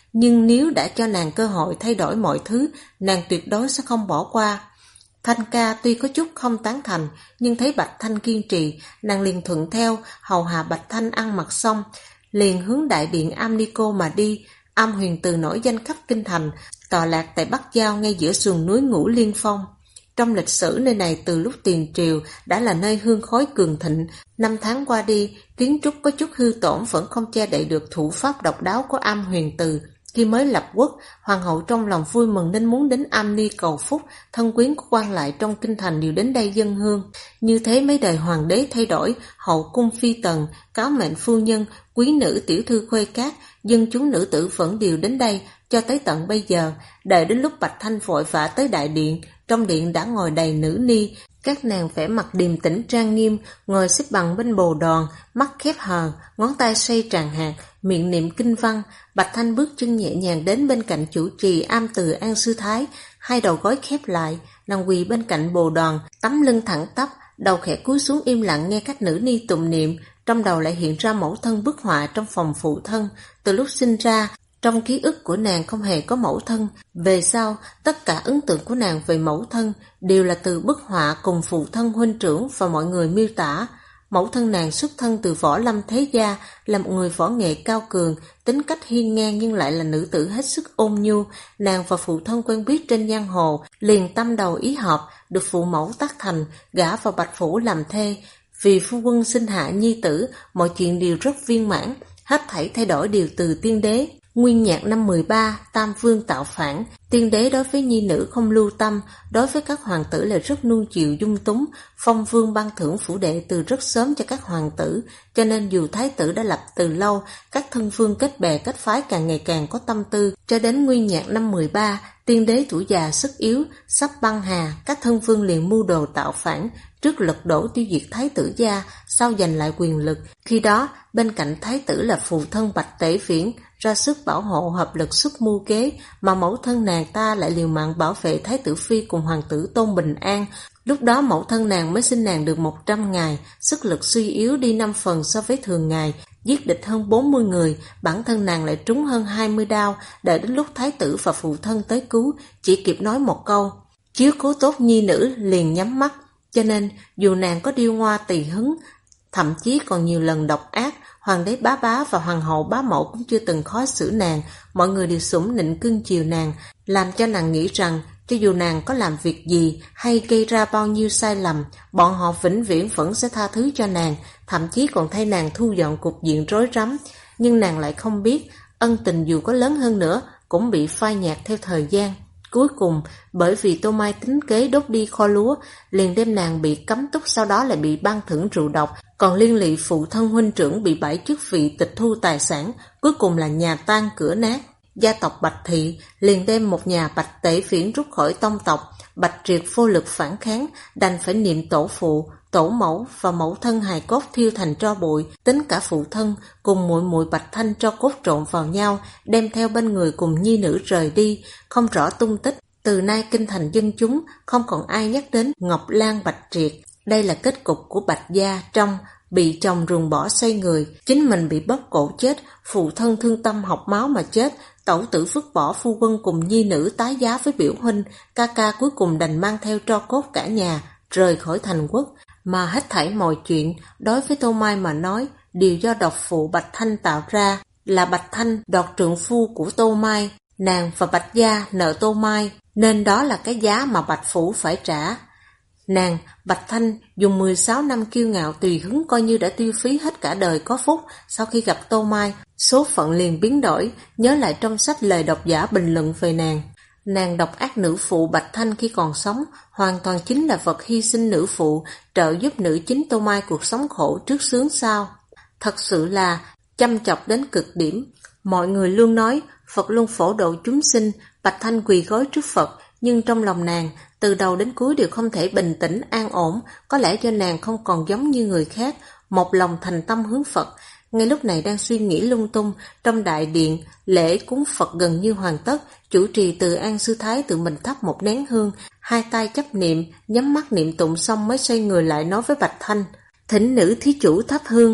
nhưng nếu đã cho nàng cơ hội thay đổi mọi thứ, nàng tuyệt đối sẽ không bỏ qua. Thanh ca tuy có chút không tán thành, nhưng thấy Bạch Thanh kiên trì, nàng liền thuận theo, hầu hạ Bạch Thanh ăn mặc xong, liền hướng đại điện Am Ni Cô mà đi. Am Huyền Từ nổi danh khắp kinh thành, tọa lạc tại Bắc Giao ngay giữa sườn núi Ngũ Liên Phong. Trong lịch sử nơi này từ lúc tiền triều đã là nơi hương khói cường thịnh, năm tháng qua đi, kiến trúc có chút hư tổn vẫn không che đậy được thủ pháp độc đáo của Am Huyền Từ. Khi mới lập quốc, hoàng hậu trong lòng vui mừng nên muốn đến Am Ni cầu phúc, thân quyến của quan lại trong kinh thành đều đến đây dâng hương. Như thế mấy đời hoàng đế thay đổi, hậu cung phi tần, cáo mệnh phu nhân, quý nữ tiểu thư khuê cát, dân chúng nữ tử vẫn đều đến đây, cho tới tận bây giờ. Đợi đến lúc Bạch Thanh vội vã tới đại điện, trong điện đã ngồi đầy nữ ni, các nàng vẻ mặt điềm tĩnh trang nghiêm, ngồi xếp bằng bên bồ đòn, mắt khép hờ, ngón tay xoay tràng hạt, miệng niệm kinh văn. Bạch Thanh bước chân nhẹ nhàng đến bên cạnh chủ trì Am Từ An Sư Thái, hai đầu gối khép lại, nàng quỳ bên cạnh bồ đòn, tấm lưng thẳng tắp, đầu khẽ cúi xuống im lặng nghe các nữ ni tụng niệm. Trong đầu lại hiện ra mẫu thân bức họa trong phòng phụ thân. Từ lúc sinh ra, trong ký ức của nàng không hề có mẫu thân. Về sau, tất cả ấn tượng của nàng về mẫu thân đều là từ bức họa cùng phụ thân huynh trưởng và mọi người miêu tả. Mẫu thân nàng xuất thân từ võ lâm thế gia, là một người võ nghệ cao cường, tính cách hiên ngang nhưng lại là nữ tử hết sức ôn nhu. Nàng và phụ thân quen biết trên giang hồ, liền tâm đầu ý hợp, được phụ mẫu tác thành, gả vào Bạch Phủ làm thê. Vì phu quân sinh hạ nhi tử, mọi chuyện đều rất viên mãn, hết thảy thay đổi đều từ tiên đế. Nguyên Nhạc năm 13, Tam Vương tạo phản, tiên đế đối với nhi nữ không lưu tâm, đối với các hoàng tử là rất nuông chiều dung túng, phong vương ban thưởng phủ đệ từ rất sớm cho các hoàng tử, cho nên dù thái tử đã lập từ lâu, các thân vương kết bè kết phái càng ngày càng có tâm tư, cho đến Nguyên Nhạc năm 13, tiên đế tuổi già sức yếu, sắp băng hà, các thân vương liền mưu đồ tạo phản, trước lật đổ tiêu diệt thái tử gia, sau giành lại quyền lực. Khi đó, bên cạnh thái tử là phụ thân Bạch Tể Viễn, ra sức bảo hộ hợp lực xuất mưu kế, mà mẫu thân nàng ta lại liều mạng bảo vệ thái tử phi cùng hoàng tử Tôn Bình An. Lúc đó mẫu thân nàng mới sinh nàng được 100 ngày, sức lực suy yếu đi 5 phần so với thường ngày, giết địch hơn 40 người, bản thân nàng lại trúng hơn 20 đao. Đợi đến lúc thái tử và phụ thân tới cứu, chỉ kịp nói một câu, chiếu cố tốt nhi nữ, liền nhắm mắt. Cho nên, dù nàng có điêu ngoa tùy hứng, thậm chí còn nhiều lần độc ác, hoàng đế bá bá và hoàng hậu bá mẫu cũng chưa từng khó xử nàng, mọi người đều sủng nịnh cưng chiều nàng, làm cho nàng nghĩ rằng cho dù nàng có làm việc gì hay gây ra bao nhiêu sai lầm, bọn họ vĩnh viễn vẫn sẽ tha thứ cho nàng, thậm chí còn thay nàng thu dọn cục diện rối rắm. Nhưng nàng lại không biết, ân tình dù có lớn hơn nữa cũng bị phai nhạt theo thời gian. Cuối cùng, bởi vì Tô Mai tính kế đốt đi kho lúa, liền đem nàng bị cấm túc, sau đó lại bị ban thưởng rượu độc, còn liên lụy phụ thân huynh trưởng bị bãi chức vị, tịch thu tài sản, cuối cùng là nhà tan cửa nát. Gia tộc Bạch Thị liền đem một nhà Bạch Tể Viễn rút khỏi tông tộc. Bạch Triệt vô lực phản kháng, đành phải niệm tổ phụ, tổ mẫu và mẫu thân hài cốt thiêu thành tro bụi, tính cả phụ thân cùng muội muội Bạch Thanh tro cốt trộn vào nhau, đem theo bên người cùng nhi nữ rời đi, không rõ tung tích. Từ nay kinh thành dân chúng không còn ai nhắc đến Ngọc Lan Bạch Triệt. Đây là kết cục của Bạch gia trong bị chồng ruồng bỏ xoay người, chính mình bị bóp cổ chết, phụ thân thương tâm học máu mà chết, tẩu tử vứt bỏ phu quân cùng nhi nữ tái giá với biểu huynh, ca ca cuối cùng đành mang theo tro cốt cả nhà rời khỏi thành quốc. Mà hết thảy mọi chuyện đối với Tô Mai mà nói đều do độc phụ Bạch Thanh tạo ra. Là Bạch Thanh đoạt trượng phu của Tô Mai, nàng và Bạch gia nợ Tô Mai, nên đó là cái giá mà Bạch phủ phải trả. Nàng, Bạch Thanh, dùng 16 năm kiêu ngạo tùy hứng coi như đã tiêu phí hết cả đời có phúc. Sau khi gặp Tô Mai, số phận liền biến đổi. Nhớ lại trong sách lời độc giả bình luận về nàng. Nàng độc ác nữ phụ Bạch Thanh khi còn sống, hoàn toàn chính là vật hy sinh nữ phụ, trợ giúp nữ chính Tô Mai cuộc sống khổ trước sướng sau. Thật sự là chăm chọc đến cực điểm. Mọi người luôn nói, Phật luôn phổ độ chúng sinh, Bạch Thanh quỳ gối trước Phật, nhưng trong lòng nàng, từ đầu đến cuối đều không thể bình tĩnh an ổn, có lẽ do nàng không còn giống như người khác, một lòng thành tâm hướng Phật. Ngay lúc này đang suy nghĩ lung tung, trong đại điện, lễ cúng Phật gần như hoàn tất, chủ trì Từ An Sư Thái tự mình thắp một nén hương, hai tay chấp niệm, nhắm mắt niệm tụng xong mới xoay người lại nói với Bạch Thanh, thỉnh nữ thí chủ thắp hương.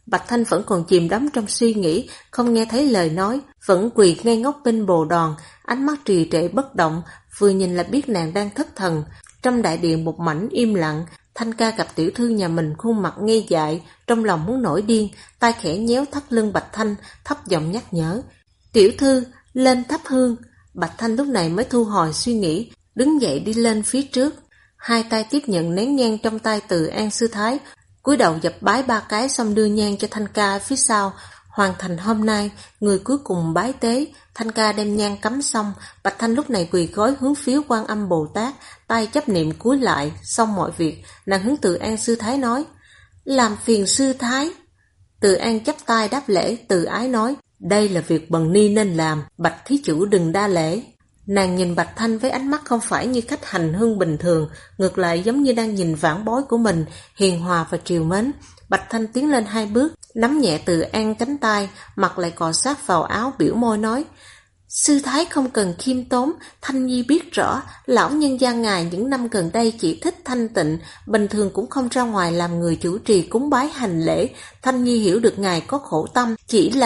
Bạch Thanh vẫn còn chìm đắm trong suy nghĩ, không nghe thấy lời nói, vẫn quỳ ngây ngốc bên bồ đòn, ánh mắt trì trệ bất động, vừa nhìn là biết nàng đang thất thần. Trong đại điện một mảnh im lặng, Thanh ca gặp tiểu thư nhà mình khuôn mặt ngây dại, trong lòng muốn nổi điên, tay khẽ nhéo thắt lưng Bạch Thanh, thấp giọng nhắc nhở. Tiểu thư, lên thắp hương. Bạch Thanh lúc này mới thu hồi suy nghĩ, đứng dậy đi lên phía trước. Hai tay tiếp nhận nén nhang trong tay Từ An sư thái, cúi đầu dập bái 3 cái xong đưa nhang cho Thanh ca phía sau. Hoàn thành hôm nay, người cuối cùng bái tế. Thanh ca đem nhang cắm xong, Bạch Thanh lúc này quỳ gối hướng phía Quan Âm Bồ Tát, tay chấp niệm cúi lại. Xong mọi việc, nàng hướng Từ An sư thái nói, làm phiền sư thái. Từ An chắp tay đáp lễ, từ ái nói, đây là việc bần ni nên làm, Bạch thí chủ đừng đa lễ. Nàng nhìn Bạch Thanh với ánh mắt không phải như khách hành hương bình thường, ngược lại giống như đang nhìn vãn bối của mình, hiền hòa và trìu mến. Bạch Thanh tiến lên 2 bước, nắm nhẹ Từ An cánh tay, mặt lại cọ sát vào áo, biểu môi nói, sư thái không cần khiêm tốn, Thanh Nhi biết rõ, lão nhân gia ngài những năm gần đây chỉ thích thanh tịnh, bình thường cũng không ra ngoài làm người chủ trì cúng bái hành lễ. Thanh Nhi hiểu được ngài có khổ tâm,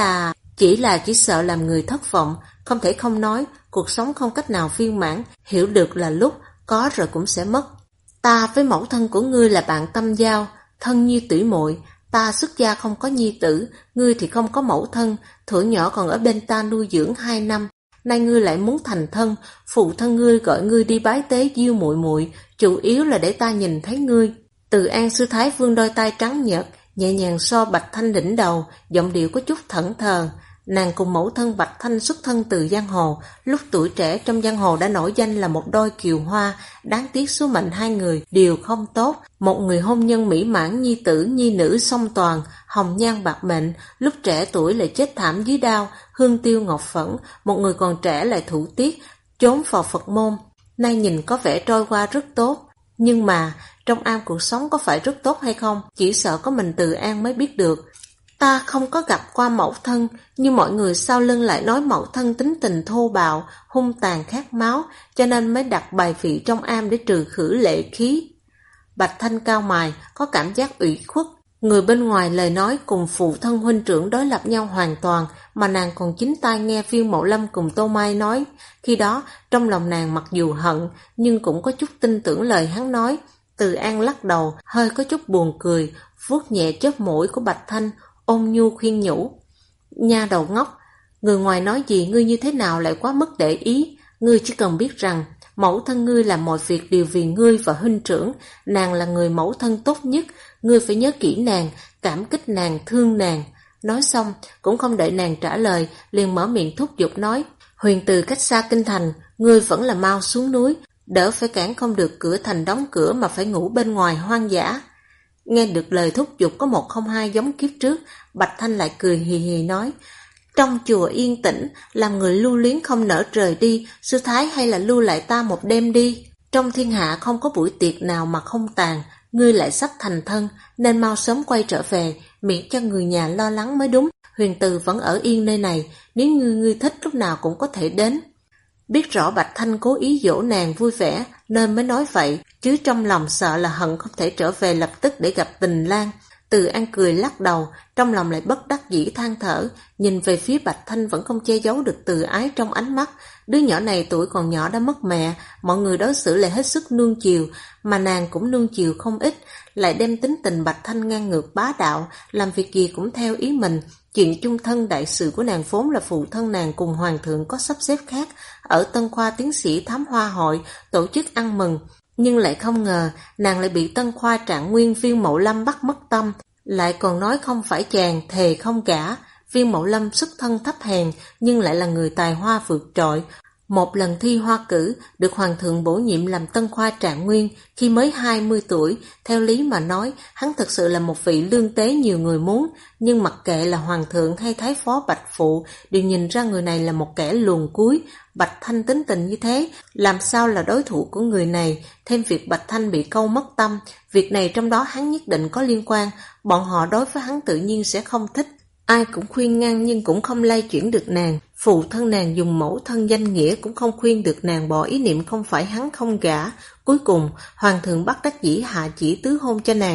chỉ sợ làm người thất vọng, không thể không nói, cuộc sống không cách nào viên mãn, hiểu được là lúc, có rồi cũng sẽ mất. Ta với mẫu thân của ngươi là bạn tâm giao, thân như tỷ muội, ta xuất gia không có nhi tử, ngươi thì không có mẫu thân, thuở nhỏ còn ở bên ta nuôi dưỡng 2 năm, nay ngươi lại muốn thành thân, phụ thân ngươi gọi ngươi đi bái tế Diêu muội muội, chủ yếu là để ta nhìn thấy ngươi. Từ An sư thái vươn đôi tay trắng nhợt, nhẹ nhàng so Bạch Thanh đỉnh đầu, giọng điệu có chút thẫn thờ. Nàng cùng mẫu thân Bạch Thanh xuất thân từ giang hồ, lúc tuổi trẻ trong giang hồ đã nổi danh là một đôi kiều hoa, đáng tiếc số mệnh hai người đều không tốt. Một người hôn nhân mỹ mãn, nhi tử nhi nữ song toàn, hồng nhan bạc mệnh, lúc trẻ tuổi lại chết thảm dưới đao, hương tiêu ngọc phẫn. Một người còn trẻ lại thủ tiết, trốn vào Phật môn. Nay nhìn có vẻ trôi qua rất tốt, nhưng mà trong am cuộc sống có phải rất tốt hay không, chỉ sợ có mình Từ An mới biết được. Ta không có gặp qua mẫu thân, nhưng mọi người sau lưng lại nói mẫu thân tính tình thô bạo, hung tàn khát máu, cho nên mới đặt bài vị trong am để trừ khử lệ khí. Bạch Thanh cao mày, có cảm giác ủy khuất. Người bên ngoài lời nói cùng phụ thân huynh trưởng đối lập nhau hoàn toàn, mà nàng còn chính tai nghe Viên Mậu Lâm cùng Tô Mai nói. Khi đó, trong lòng nàng mặc dù hận, nhưng cũng có chút tin tưởng lời hắn nói. Từ An lắc đầu, hơi có chút buồn cười, vuốt nhẹ chóp mũi của Bạch Thanh, ôn nhu khuyên nhủ. Nha đầu ngốc, người ngoài nói gì ngươi như thế nào lại quá mức để ý, ngươi chỉ cần biết rằng mẫu thân ngươi làm mọi việc đều vì ngươi và huynh trưởng, nàng là người mẫu thân tốt nhất, ngươi phải nhớ kỹ nàng, cảm kích nàng, thương nàng. Nói xong, cũng không đợi nàng trả lời, liền mở miệng thúc giục nói, Huyền Từ cách xa kinh thành, ngươi vẫn là mau xuống núi, đỡ phải cản không được cửa thành đóng cửa mà phải ngủ bên ngoài hoang dã. Nghe được lời thúc giục có 102 giống kiếp trước, Bạch Thanh lại cười hì hì nói, trong chùa yên tĩnh, làm người lưu luyến không nỡ rời đi, sư thái hay là lưu lại ta một đêm đi. Trong thiên hạ không có buổi tiệc nào mà không tàn, ngươi lại sắp thành thân, nên mau sớm quay trở về, miễn cho người nhà lo lắng mới đúng. Huyền Từ vẫn ở yên nơi này, nếu ngươi thích lúc nào cũng có thể đến. Biết rõ Bạch Thanh cố ý dỗ nàng vui vẻ nên mới nói vậy, chứ trong lòng sợ là hận không thể trở về lập tức để gặp Tình Lang. Từ An cười lắc đầu, trong lòng lại bất đắc dĩ than thở, nhìn về phía Bạch Thanh vẫn không che giấu được từ ái trong ánh mắt. Đứa nhỏ này tuổi còn nhỏ đã mất mẹ, mọi người đối xử lại hết sức nuông chiều, mà nàng cũng nuông chiều không ít, lại đem tính tình Bạch Thanh ngang ngược bá đạo, làm việc gì cũng theo ý mình. Chuyện chung thân đại sự của nàng vốn là phụ thân nàng cùng hoàng thượng có sắp xếp khác, ở Tân Khoa tiến sĩ thám hoa hội tổ chức ăn mừng, nhưng lại không ngờ nàng lại bị Tân Khoa Trạng Nguyên Viên Mậu Lâm bắt mất tâm, lại còn nói không phải chàng, thề không gả. Viên Mậu Lâm xuất thân thấp hèn nhưng lại là người tài hoa vượt trội. Một lần thi hoa cử, được hoàng thượng bổ nhiệm làm Tân Khoa Trạng Nguyên khi mới 20 tuổi, theo lý mà nói, hắn thực sự là một vị lương tế nhiều người muốn, nhưng mặc kệ là hoàng thượng hay thái phó Bạch Phụ, đều nhìn ra người này là một kẻ luồn cuối. Bạch Thanh tính tình như thế, làm sao là đối thủ của người này, thêm việc Bạch Thanh bị câu mất tâm, việc này trong đó hắn nhất định có liên quan, bọn họ đối với hắn tự nhiên sẽ không thích. Ai cũng khuyên ngăn nhưng cũng không lay chuyển được nàng. Phụ thân nàng dùng mẫu thân danh nghĩa cũng không khuyên được nàng bỏ ý niệm không phải hắn không gả. Cuối cùng, hoàng thượng bắt đắc dĩ hạ chỉ tứ hôn cho nàng.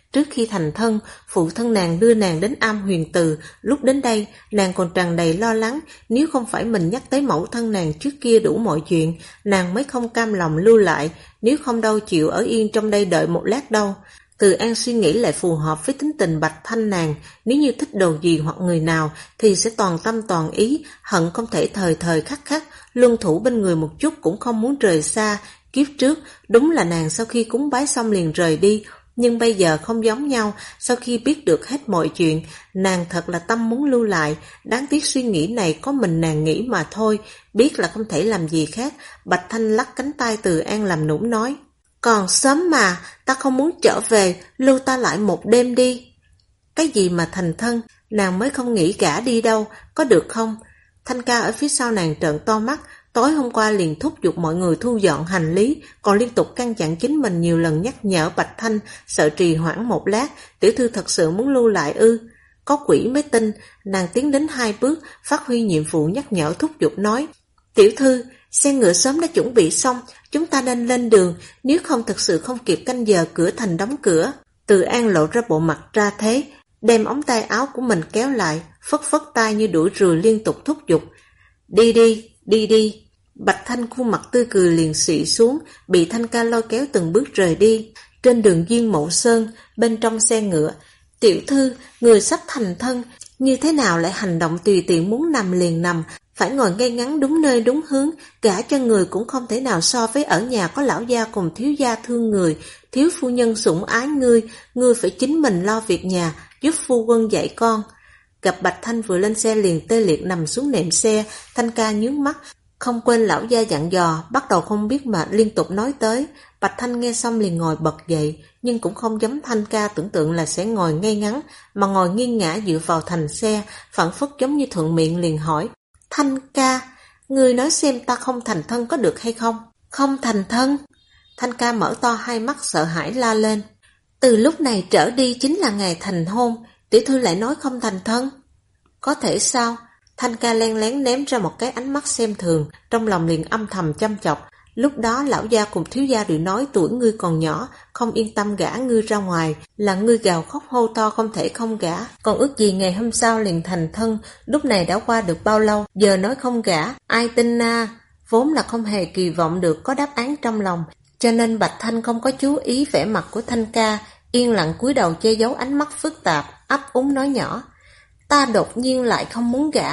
Trước khi thành thân, phụ thân nàng đưa nàng đến Am Huyền Từ, lúc đến đây, nàng còn tràn đầy lo lắng, nếu không phải mình nhắc tới mẫu thân nàng trước kia đủ mọi chuyện, nàng mới không cam lòng lưu lại, nếu không đâu chịu ở yên trong đây đợi một lát đâu. Từ An suy nghĩ lại phù hợp với tính tình Bạch Thanh nàng, nếu như thích đồ gì hoặc người nào thì sẽ toàn tâm toàn ý, hận không thể thời thời khắc khắc, luân thủ bên người một chút cũng không muốn rời xa. Kiếp trước, đúng là nàng sau khi cúng bái xong liền rời đi, nhưng bây giờ không giống nhau, sau khi biết được hết mọi chuyện, nàng thật là tâm muốn lưu lại, đáng tiếc suy nghĩ này có mình nàng nghĩ mà thôi, biết là không thể làm gì khác. Bạch Thanh lắc cánh tay Từ An làm nũng nói, còn sớm mà, ta không muốn trở về, lưu ta lại một đêm đi. Cái gì mà thành thân, nàng mới không nghĩ gả đi đâu, có được không? Thanh ca ở phía sau nàng trợn to mắt, tối hôm qua liền thúc giục mọi người thu dọn hành lý, còn liên tục căn dặn chính mình nhiều lần nhắc nhở Bạch Thanh, sợ trì hoãn một lát, tiểu thư thật sự muốn lưu lại ư? Có quỷ mới tin. Nàng tiến đến 2 bước, phát huy nhiệm vụ nhắc nhở thúc giục nói, tiểu thư, xe ngựa sớm đã chuẩn bị xong, chúng ta nên lên đường, nếu không thực sự không kịp canh giờ cửa thành đóng cửa. Từ An lộ ra bộ mặt ra thế, đem ống tay áo của mình kéo lại, phất phất tay như đuổi ruồi liên tục thúc giục. Đi đi, đi đi. Bạch Thanh khuôn mặt tươi cười liền xị xuống, bị Thanh ca lôi kéo từng bước rời đi. Trên đường Duyên Mậu Sơn, bên trong xe ngựa, tiểu thư, người sắp thành thân, như thế nào lại hành động tùy tiện muốn nằm liền nằm, phải ngồi ngay ngắn đúng nơi đúng hướng, gả cho người cũng không thể nào so với ở nhà có lão gia cùng thiếu gia thương người, thiếu phu nhân sủng ái ngươi phải chính mình lo việc nhà, giúp phu quân dạy con. Gặp Bạch Thanh vừa lên xe liền tê liệt nằm xuống nệm xe, Thanh ca nhướng mắt, không quên lão gia dặn dò, bắt đầu không biết mà liên tục nói tới. Bạch Thanh nghe xong liền ngồi bật dậy, nhưng cũng không giống Thanh ca tưởng tượng là sẽ ngồi ngay ngắn, mà ngồi nghiêng ngã dựa vào thành xe, phảng phất giống như thuận miệng liền hỏi, Thanh ca, ngươi nói xem ta không thành thân có được hay không? Không thành thân? Thanh ca mở to hai mắt sợ hãi la lên. Từ lúc này trở đi chính là ngày thành hôn, tiểu thư lại nói không thành thân. Có thể sao? Thanh ca len lén ném ra một cái ánh mắt xem thường, trong lòng liền âm thầm chăm chọc. Lúc đó lão gia cùng thiếu gia đều nói tuổi ngươi còn nhỏ, không yên tâm gả ngươi ra ngoài, là ngươi gào khóc hô to không thể không gả. Còn ước gì ngày hôm sau liền thành thân, lúc này đã qua được bao lâu, giờ nói không gả, ai tin à? Vốn là không hề kỳ vọng được có đáp án trong lòng, cho nên Bạch Thanh không có chú ý vẻ mặt của Thanh ca, yên lặng cúi đầu che giấu ánh mắt phức tạp, ấp úng nói nhỏ, ta đột nhiên lại không muốn gả.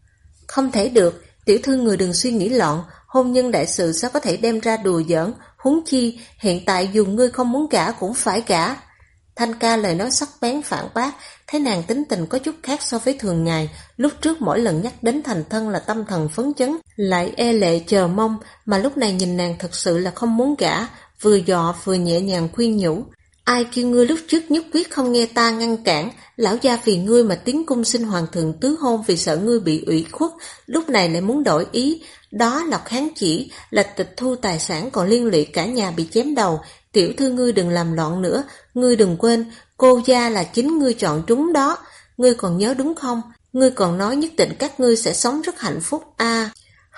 Không thể được, tiểu thư người đừng suy nghĩ loạn, hôn nhân đại sự sao có thể đem ra đùa giỡn, huống chi hiện tại dù ngươi không muốn gả cũng phải gả. Thanh ca lời nói sắc bén phản bác, thấy nàng tính tình có chút khác so với thường ngày, lúc trước mỗi lần nhắc đến thành thân là tâm thần phấn chấn, lại e lệ chờ mong, mà lúc này nhìn nàng thật sự là không muốn gả, vừa dọ vừa nhẹ nhàng khuyên nhủ. Ai kêu ngươi lúc trước nhất quyết không nghe ta ngăn cản, lão gia vì ngươi mà tiến cung xin hoàng thượng tứ hôn vì sợ ngươi bị ủy khuất, lúc này lại muốn đổi ý, đó là kháng chỉ, là tịch thu tài sản còn liên lụy cả nhà bị chém đầu. Tiểu thư ngươi đừng làm loạn nữa, ngươi đừng quên, cô gia là chính ngươi chọn trúng đó, ngươi còn nhớ đúng không? Ngươi còn nói nhất định các ngươi sẽ sống rất hạnh phúc à.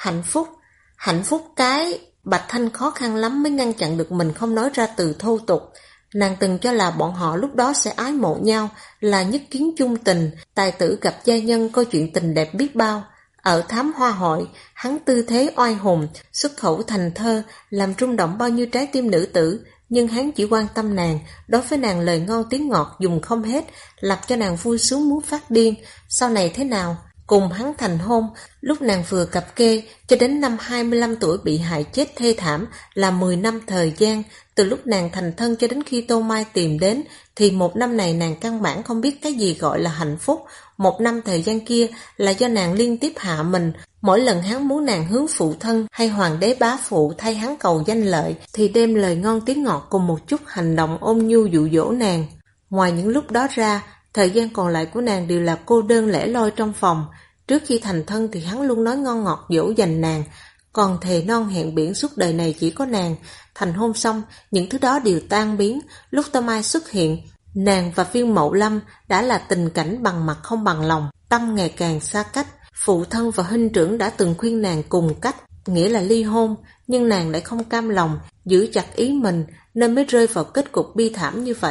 Hạnh phúc cái... Bạch Thanh khó khăn lắm mới ngăn chặn được mình không nói ra từ thô tục. Nàng từng cho là bọn họ lúc đó sẽ ái mộ nhau, là nhất kiến chung tình, tài tử gặp gia nhân coi chuyện tình đẹp biết bao. Ở Thám Hoa Hội, hắn tư thế oai hùng, xuất khẩu thành thơ, làm rung động bao nhiêu trái tim nữ tử, nhưng hắn chỉ quan tâm nàng, đối với nàng lời ngon tiếng ngọt dùng không hết, làm cho nàng vui sướng muốn phát điên. Sau này thế nào? Cùng hắn thành hôn, lúc nàng vừa cập kê, cho đến năm 25 tuổi bị hại chết thê thảm, là 10 năm thời gian. Từ lúc nàng thành thân cho đến khi Tô Mai tìm đến, thì 1 năm này nàng căn bản không biết cái gì gọi là hạnh phúc. 1 năm thời gian kia là do nàng liên tiếp hạ mình. Mỗi lần hắn muốn nàng hướng phụ thân hay hoàng đế bá phụ thay hắn cầu danh lợi, thì đem lời ngon tiếng ngọt cùng một chút hành động ôn nhu dụ dỗ nàng. Ngoài những lúc đó ra, thời gian còn lại của nàng đều là cô đơn lẻ loi trong phòng. Trước khi thành thân thì hắn luôn nói ngon ngọt dỗ dành nàng, còn thề non hẹn biển suốt đời này chỉ có nàng. Thành hôn xong, những thứ đó đều tan biến. Lúc Tô Mai xuất hiện, nàng và Viên Mậu Lâm đã là tình cảnh bằng mặt không bằng lòng, tâm ngày càng xa cách. Phụ thân và huynh trưởng đã từng khuyên nàng cùng cách, nghĩa là ly hôn, nhưng nàng lại không cam lòng, giữ chặt ý mình nên mới rơi vào kết cục bi thảm như vậy.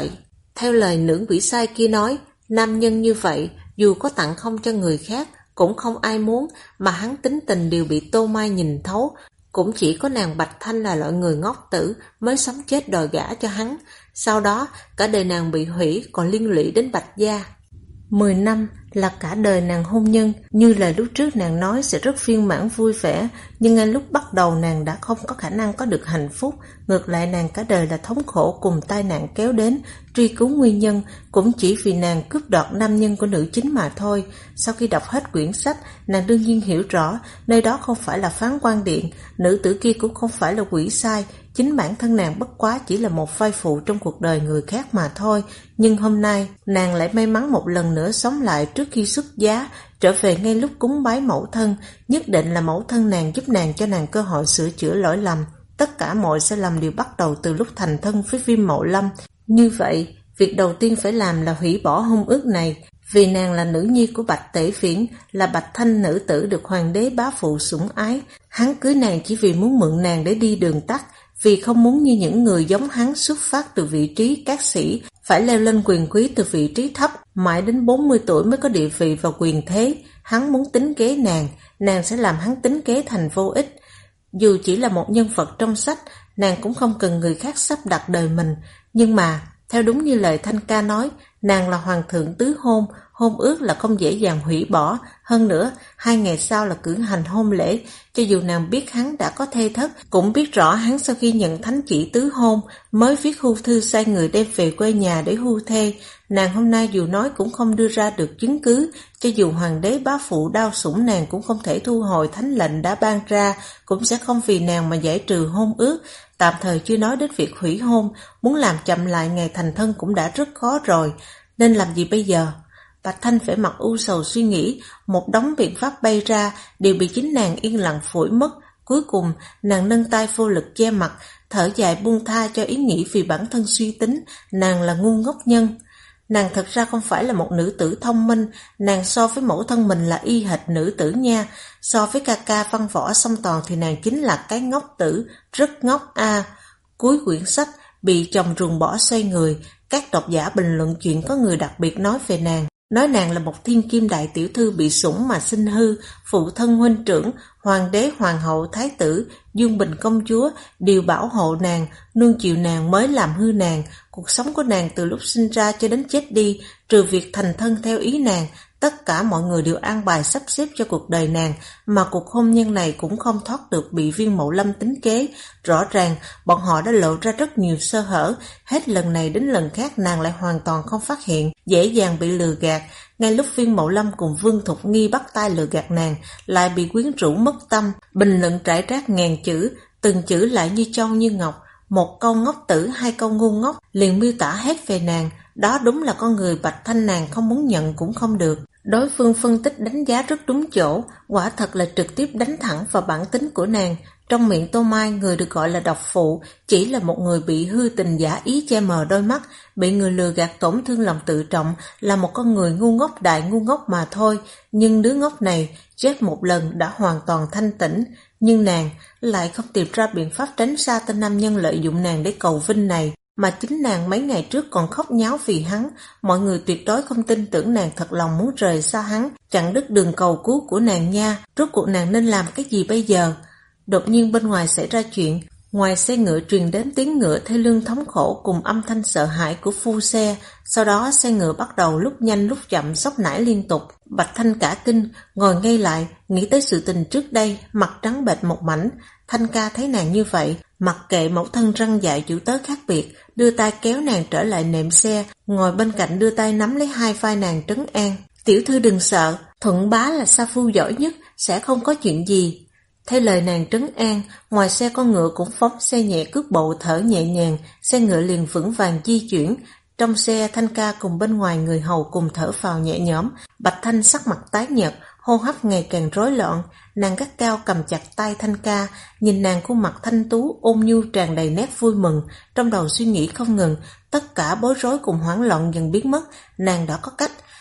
Theo lời nữ quỷ sai kia nói, nam nhân như vậy, dù có tặng không cho người khác, cũng không ai muốn, mà hắn tính tình đều bị Tô Mai nhìn thấu. Cũng chỉ có nàng Bạch Thanh là loại người ngốc tử mới sống chết đòi gả cho hắn. Sau đó, cả đời nàng bị hủy còn liên lụy đến Bạch gia. 10 năm là cả đời nàng hôn nhân, như là lúc trước nàng nói sẽ rất viên mãn vui vẻ, nhưng ngay lúc bắt đầu nàng đã không có khả năng có được hạnh phúc, ngược lại nàng cả đời là thống khổ cùng tai nạn kéo đến, truy cứu nguyên nhân cũng chỉ vì nàng cướp đoạt nam nhân của nữ chính mà thôi. Sau khi đọc hết quyển sách, nàng đương nhiên hiểu rõ, nơi đó không phải là Phán Quan Điện, nữ tử kia cũng không phải là quỷ sai, chính bản thân nàng bất quá chỉ là một vai phụ trong cuộc đời người khác mà thôi. Nhưng hôm nay, nàng lại may mắn một lần nữa sống lại trước khi xuất giá, trở về ngay lúc cúng bái mẫu thân. Nhất định là mẫu thân nàng giúp nàng, cho nàng cơ hội sửa chữa lỗi lầm. Tất cả mọi sai lầm đều bắt đầu từ lúc thành thân với Viêm Mậu Lâm. Như vậy, việc đầu tiên phải làm là hủy bỏ hôn ước này. Vì nàng là nữ nhi của Bạch Tể Viễn, là Bạch Thanh nữ tử được hoàng đế bá phụ sủng ái. Hắn cưới nàng chỉ vì muốn mượn nàng để đi đường tắt, vì không muốn như những người giống hắn xuất phát từ vị trí cát sĩ, phải leo lên quyền quý từ vị trí thấp, mãi đến 40 tuổi mới có địa vị và quyền thế. Hắn muốn tính kế nàng, nàng sẽ làm hắn tính kế thành vô ích. Dù chỉ là một nhân vật trong sách, nàng cũng không cần người khác sắp đặt đời mình. Nhưng mà, theo đúng như lời Thanh ca nói, nàng là hoàng thượng tứ hôn, hôn ước là không dễ dàng hủy bỏ. Hơn nữa, 2 ngày sau là cử hành hôn lễ. Cho dù nàng biết hắn đã có thê thất, cũng biết rõ hắn sau khi nhận thánh chỉ tứ hôn mới viết hưu thư sai người đem về quê nhà để hưu thê. Nàng hôm nay dù nói cũng không đưa ra được chứng cứ, cho dù hoàng đế bá phụ đao sủng nàng cũng không thể thu hồi thánh lệnh đã ban ra, cũng sẽ không vì nàng mà giải trừ hôn ước. Tạm thời chưa nói đến việc hủy hôn, muốn làm chậm lại ngày thành thân cũng đã rất khó rồi. Nên làm gì bây giờ? Bạch Thanh vẻ mặt u sầu suy nghĩ, một đống biện pháp bay ra đều bị chính nàng yên lặng phủi mất. Cuối cùng, nàng nâng tay vô lực che mặt, thở dài buông tha cho ý nghĩ vì bản thân suy tính, nàng là ngu ngốc nhân. Nàng thật ra không phải là một nữ tử thông minh, nàng so với mẫu thân mình là y hệt nữ tử nha. So với ca ca văn võ song toàn thì nàng chính là cái ngốc tử, rất ngốc a. Cuối quyển sách, bị chồng ruồng bỏ xoay người, các độc giả bình luận chuyện có người đặc biệt nói về nàng. Nói nàng là một thiên kim đại tiểu thư bị sủng mà sinh hư, phụ thân huynh trưởng, hoàng đế, hoàng hậu, thái tử, Dương Bình công chúa đều bảo hộ nàng, nuông chiều nàng mới làm hư nàng. Cuộc sống của nàng từ lúc sinh ra cho đến chết đi, trừ việc thành thân theo ý nàng, tất cả mọi người đều an bài sắp xếp cho cuộc đời nàng, mà cuộc hôn nhân này cũng không thoát được bị Viên Mậu Lâm tính kế. Rõ ràng, bọn họ đã lộ ra rất nhiều sơ hở, hết lần này đến lần khác nàng lại hoàn toàn không phát hiện, dễ dàng bị lừa gạt. Ngay lúc Viên Mậu Lâm cùng Vương Thục Nghi bắt tay lừa gạt nàng, lại bị quyến rũ mất tâm, bình luận trải rác ngàn chữ, từng chữ lại như châu như ngọc. Một câu ngốc tử, 2 câu ngu ngốc liền miêu tả hết về nàng. Đó đúng là con người Bạch Thanh nàng không muốn nhận cũng không được. Đối phương phân tích đánh giá rất đúng chỗ, quả thật là trực tiếp đánh thẳng vào bản tính của nàng. Trong miệng Tô Mai, người được gọi là độc phụ chỉ là một người bị hư tình giả ý che mờ đôi mắt, bị người lừa gạt tổn thương lòng tự trọng, là một con người ngu ngốc đại ngu ngốc mà thôi. Nhưng đứa ngốc này chết một lần đã hoàn toàn thanh tỉnh, nhưng nàng lại không tìm ra biện pháp tránh xa tên nam nhân lợi dụng nàng để cầu vinh này. Mà chính nàng mấy ngày trước còn khóc nháo vì hắn, mọi người tuyệt đối không tin tưởng nàng thật lòng muốn rời xa hắn, chặn đứt đường cầu cứu của nàng nha. Rốt cuộc nàng nên làm cái gì bây giờ? Đột nhiên bên ngoài xảy ra chuyện, ngoài xe ngựa truyền đến tiếng ngựa thê lương thống khổ cùng âm thanh sợ hãi của phu xe. Sau đó xe ngựa bắt đầu lúc nhanh lúc chậm xốc nải liên tục. Bạch Thanh cả kinh, ngồi ngay lại, nghĩ tới sự tình trước đây, mặt trắng bệch một mảnh. Thanh ca thấy nàng như vậy, mặc kệ mẫu thân răn dạy chủ tớ khác biệt, đưa tay kéo nàng trở lại nệm xe, ngồi bên cạnh đưa tay nắm lấy hai vai nàng trấn an. Tiểu thư đừng sợ, Thuận bá là sa phu giỏi nhất, sẽ không có chuyện gì. Theo lời nàng trấn an, ngoài xe con ngựa cũng phóng xe nhẹ cước bộ thở nhẹ nhàng, xe ngựa liền vững vàng di chuyển. Trong xe, Thanh ca cùng bên ngoài người hầu cùng thở phào nhẹ nhõm. Bạch Thanh sắc mặt tái nhợt, hô hấp ngày càng rối loạn. Nàng gắt cao cầm chặt tay Thanh ca, nhìn nàng khuôn mặt thanh tú ôn nhu tràn đầy nét vui mừng, trong đầu suy nghĩ không ngừng. Tất cả bối rối cùng hoảng loạn dần biến mất. Nàng đã có cách.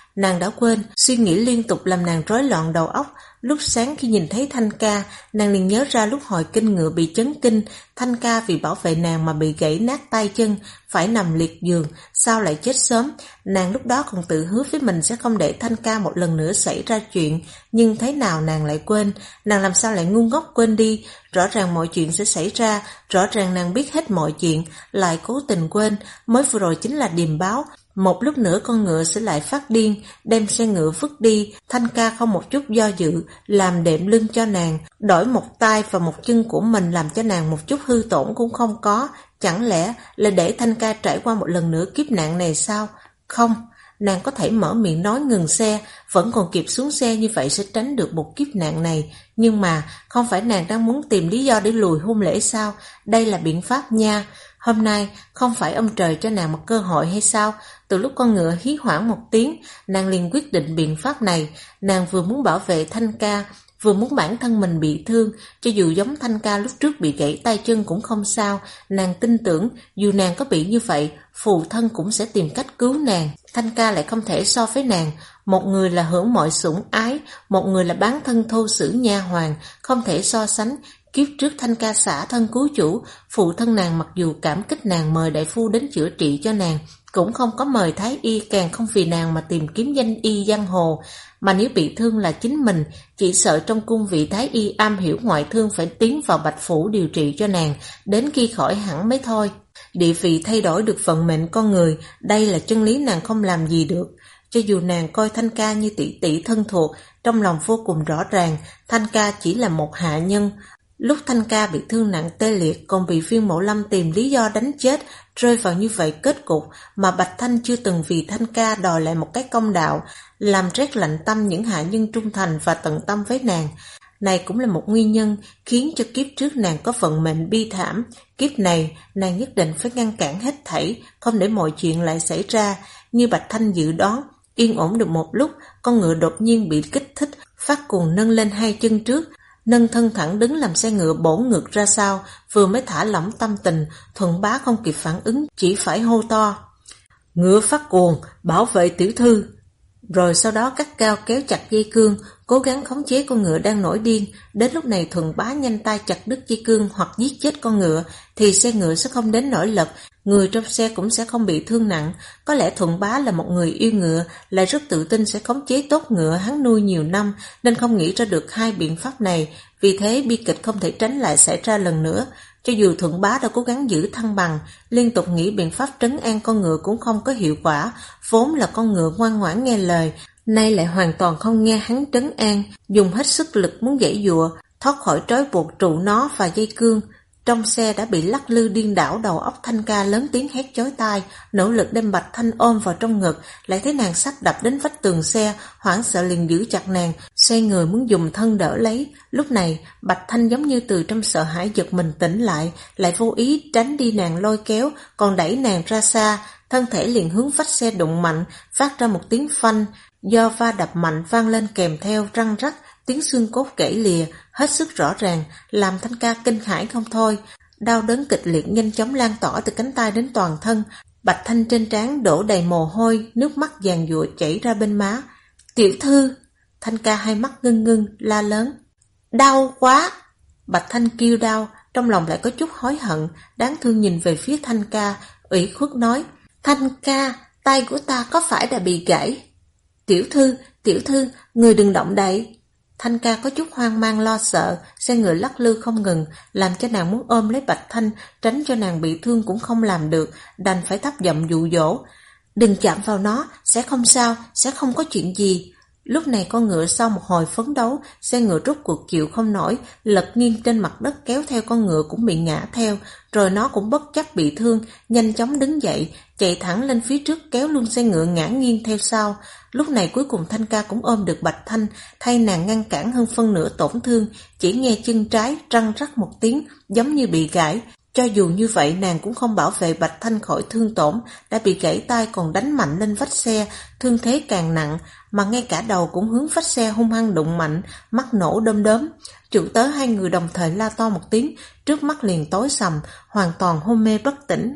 Nàng đã quên, suy nghĩ liên tục làm nàng rối loạn đầu óc. Lúc sáng khi nhìn thấy Thanh Ca, nàng liền nhớ ra lúc hồi kinh ngựa bị chấn kinh, Thanh Ca vì bảo vệ nàng mà bị gãy nát tay chân, phải nằm liệt giường, sao lại chết sớm. Nàng lúc đó còn tự hứa với mình sẽ không để Thanh Ca một lần nữa xảy ra chuyện, nhưng thế nào nàng lại quên, nàng làm sao lại ngu ngốc quên đi, rõ ràng mọi chuyện sẽ xảy ra, rõ ràng nàng biết hết mọi chuyện, lại cố tình quên, mới vừa rồi chính là điềm báo. Một lúc nữa con ngựa sẽ lại phát điên, đem xe ngựa vứt đi. Thanh Ca không một chút do dự, làm đệm lưng cho nàng, đổi một tay và một chân của mình làm cho nàng một chút hư tổn cũng không có. Chẳng lẽ là để Thanh Ca trải qua một lần nữa kiếp nạn này sao? Không, nàng có thể mở miệng nói ngừng xe, vẫn còn kịp xuống xe, như vậy sẽ tránh được một kiếp nạn này. Nhưng mà không phải nàng đang muốn tìm lý do để lùi hôn lễ sao? Đây là biện pháp nha. Hôm nay không phải ông trời cho nàng một cơ hội hay sao? Từ lúc con ngựa hí hoảng một tiếng, nàng liền quyết định biện pháp này. Nàng vừa muốn bảo vệ Thanh Ca, vừa muốn bản thân mình bị thương. Cho dù giống Thanh Ca lúc trước bị gãy tay chân cũng không sao. Nàng tin tưởng dù nàng có bị như vậy, phụ thân cũng sẽ tìm cách cứu nàng. Thanh Ca lại không thể so với nàng. Một người là hưởng mọi sủng ái, một người là bán thân thô sử nha hoàn, không thể so sánh. Kiếp trước Thanh Ca xả thân cứu chủ, phụ thân nàng mặc dù cảm kích nàng mời đại phu đến chữa trị cho nàng, cũng không có mời thái y, càng không vì nàng mà tìm kiếm danh y giang hồ. Mà nếu bị thương là chính mình, chỉ sợ trong cung vị thái y am hiểu ngoại thương phải tiến vào Bạch Phủ điều trị cho nàng, đến khi khỏi hẳn mới thôi. Địa vị thay đổi được vận mệnh con người, đây là chân lý nàng không làm gì được. Cho dù nàng coi Thanh Ca như tỷ tỷ thân thuộc, trong lòng vô cùng rõ ràng, Thanh Ca chỉ là một hạ nhân. Lúc Thanh Ca bị thương nặng tê liệt, còn bị Viên Mộ Lâm tìm lý do đánh chết, rơi vào như vậy kết cục, mà Bạch Thanh chưa từng vì Thanh Ca đòi lại một cái công đạo, làm rét lạnh tâm những hạ nhân trung thành và tận tâm với nàng. Này cũng là một nguyên nhân khiến cho kiếp trước nàng có vận mệnh bi thảm. Kiếp này nàng nhất định phải ngăn cản hết thảy, không để mọi chuyện lại xảy ra. Như Bạch Thanh dự đoán, yên ổn được một lúc, con ngựa đột nhiên bị kích thích, phát cuồng nâng lên hai chân trước, nâng thân thẳng đứng làm xe ngựa bổ ngược ra sau. Vừa mới thả lỏng tâm tình, Thuận Bá không kịp phản ứng, chỉ phải hô to: "Ngựa phát cuồng, bảo vệ tiểu thư!" Rồi sau đó cắt cao kéo chặt dây cương, cố gắng khống chế con ngựa đang nổi điên. Đến lúc này Thuận Bá nhanh tay chặt đứt dây cương hoặc giết chết con ngựa, thì xe ngựa sẽ không đến nỗi lật, người trong xe cũng sẽ không bị thương nặng. Có lẽ Thuận Bá là một người yêu ngựa, lại rất tự tin sẽ khống chế tốt ngựa hắn nuôi nhiều năm, nên không nghĩ ra được hai biện pháp này. Vì thế bi kịch không thể tránh lại xảy ra lần nữa. Cho dù Thuận Bá đã cố gắng giữ thăng bằng, liên tục nghĩ biện pháp trấn an con ngựa cũng không có hiệu quả. Vốn là con ngựa ngoan ngoãn nghe lời, nay lại hoàn toàn không nghe hắn trấn an, dùng hết sức lực muốn giãy giụa, thoát khỏi trói buộc trụ nó và dây cương. Trong xe đã bị lắc lư điên đảo, đầu óc Thanh Ca lớn tiếng hét chói tai, nỗ lực đem Bạch Thanh ôm vào trong ngực, lại thấy nàng sắp đập đến vách tường xe, hoảng sợ liền giữ chặt nàng, xoay người muốn dùng thân đỡ lấy. Lúc này Bạch Thanh giống như từ trong sợ hãi giật mình tỉnh lại vô ý tránh đi nàng lôi kéo, còn đẩy nàng ra xa, thân thể liền hướng vách xe đụng mạnh, phát ra một tiếng phanh, do va đập mạnh vang lên kèm theo răng rắc, tiếng xương cốt gãy lìa, hết sức rõ ràng, làm Thanh Ca kinh hãi không thôi. Đau đớn kịch liệt nhanh chóng lan tỏa từ cánh tay đến toàn thân. Bạch Thanh trên trán đổ đầy mồ hôi, nước mắt giàn giụa chảy ra bên má. "Tiểu thư!" Thanh Ca hai mắt ngưng ngưng, la lớn. "Đau quá!" Bạch Thanh kêu đau, trong lòng lại có chút hối hận, đáng thương nhìn về phía Thanh Ca, ủy khuất nói: "Thanh Ca, tay của ta có phải đã bị gãy?" Tiểu thư, người đừng động đậy." Thanh Ca có chút hoang mang lo sợ, xe ngựa lắc lư không ngừng, làm cho nàng muốn ôm lấy Bạch Thanh, tránh cho nàng bị thương cũng không làm được, đành phải thấp giọng dụ dỗ: "Đừng chạm vào nó, sẽ không sao, sẽ không có chuyện gì." Lúc này con ngựa sau một hồi phấn đấu, xe ngựa rút cuộc chịu không nổi, lật nghiêng trên mặt đất, kéo theo con ngựa cũng bị ngã theo, rồi nó cũng bất chấp bị thương, nhanh chóng đứng dậy, chạy thẳng lên phía trước kéo luôn xe ngựa ngã nghiêng theo sau. Lúc này cuối cùng Thanh Ca cũng ôm được Bạch Thanh, thay nàng ngăn cản hơn phân nửa tổn thương, chỉ nghe chân trái răng rắc một tiếng, giống như bị gãy. Cho dù như vậy nàng cũng không bảo vệ Bạch Thanh khỏi thương tổn, đã bị gãy tay còn đánh mạnh lên vách xe, thương thế càng nặng, mà ngay cả đầu cũng hướng vách xe hung hăng đụng mạnh, mắt nổ đom đóm. Chủ tớ hai người đồng thời la to một tiếng, trước mắt liền tối sầm, hoàn toàn hôn mê bất tỉnh.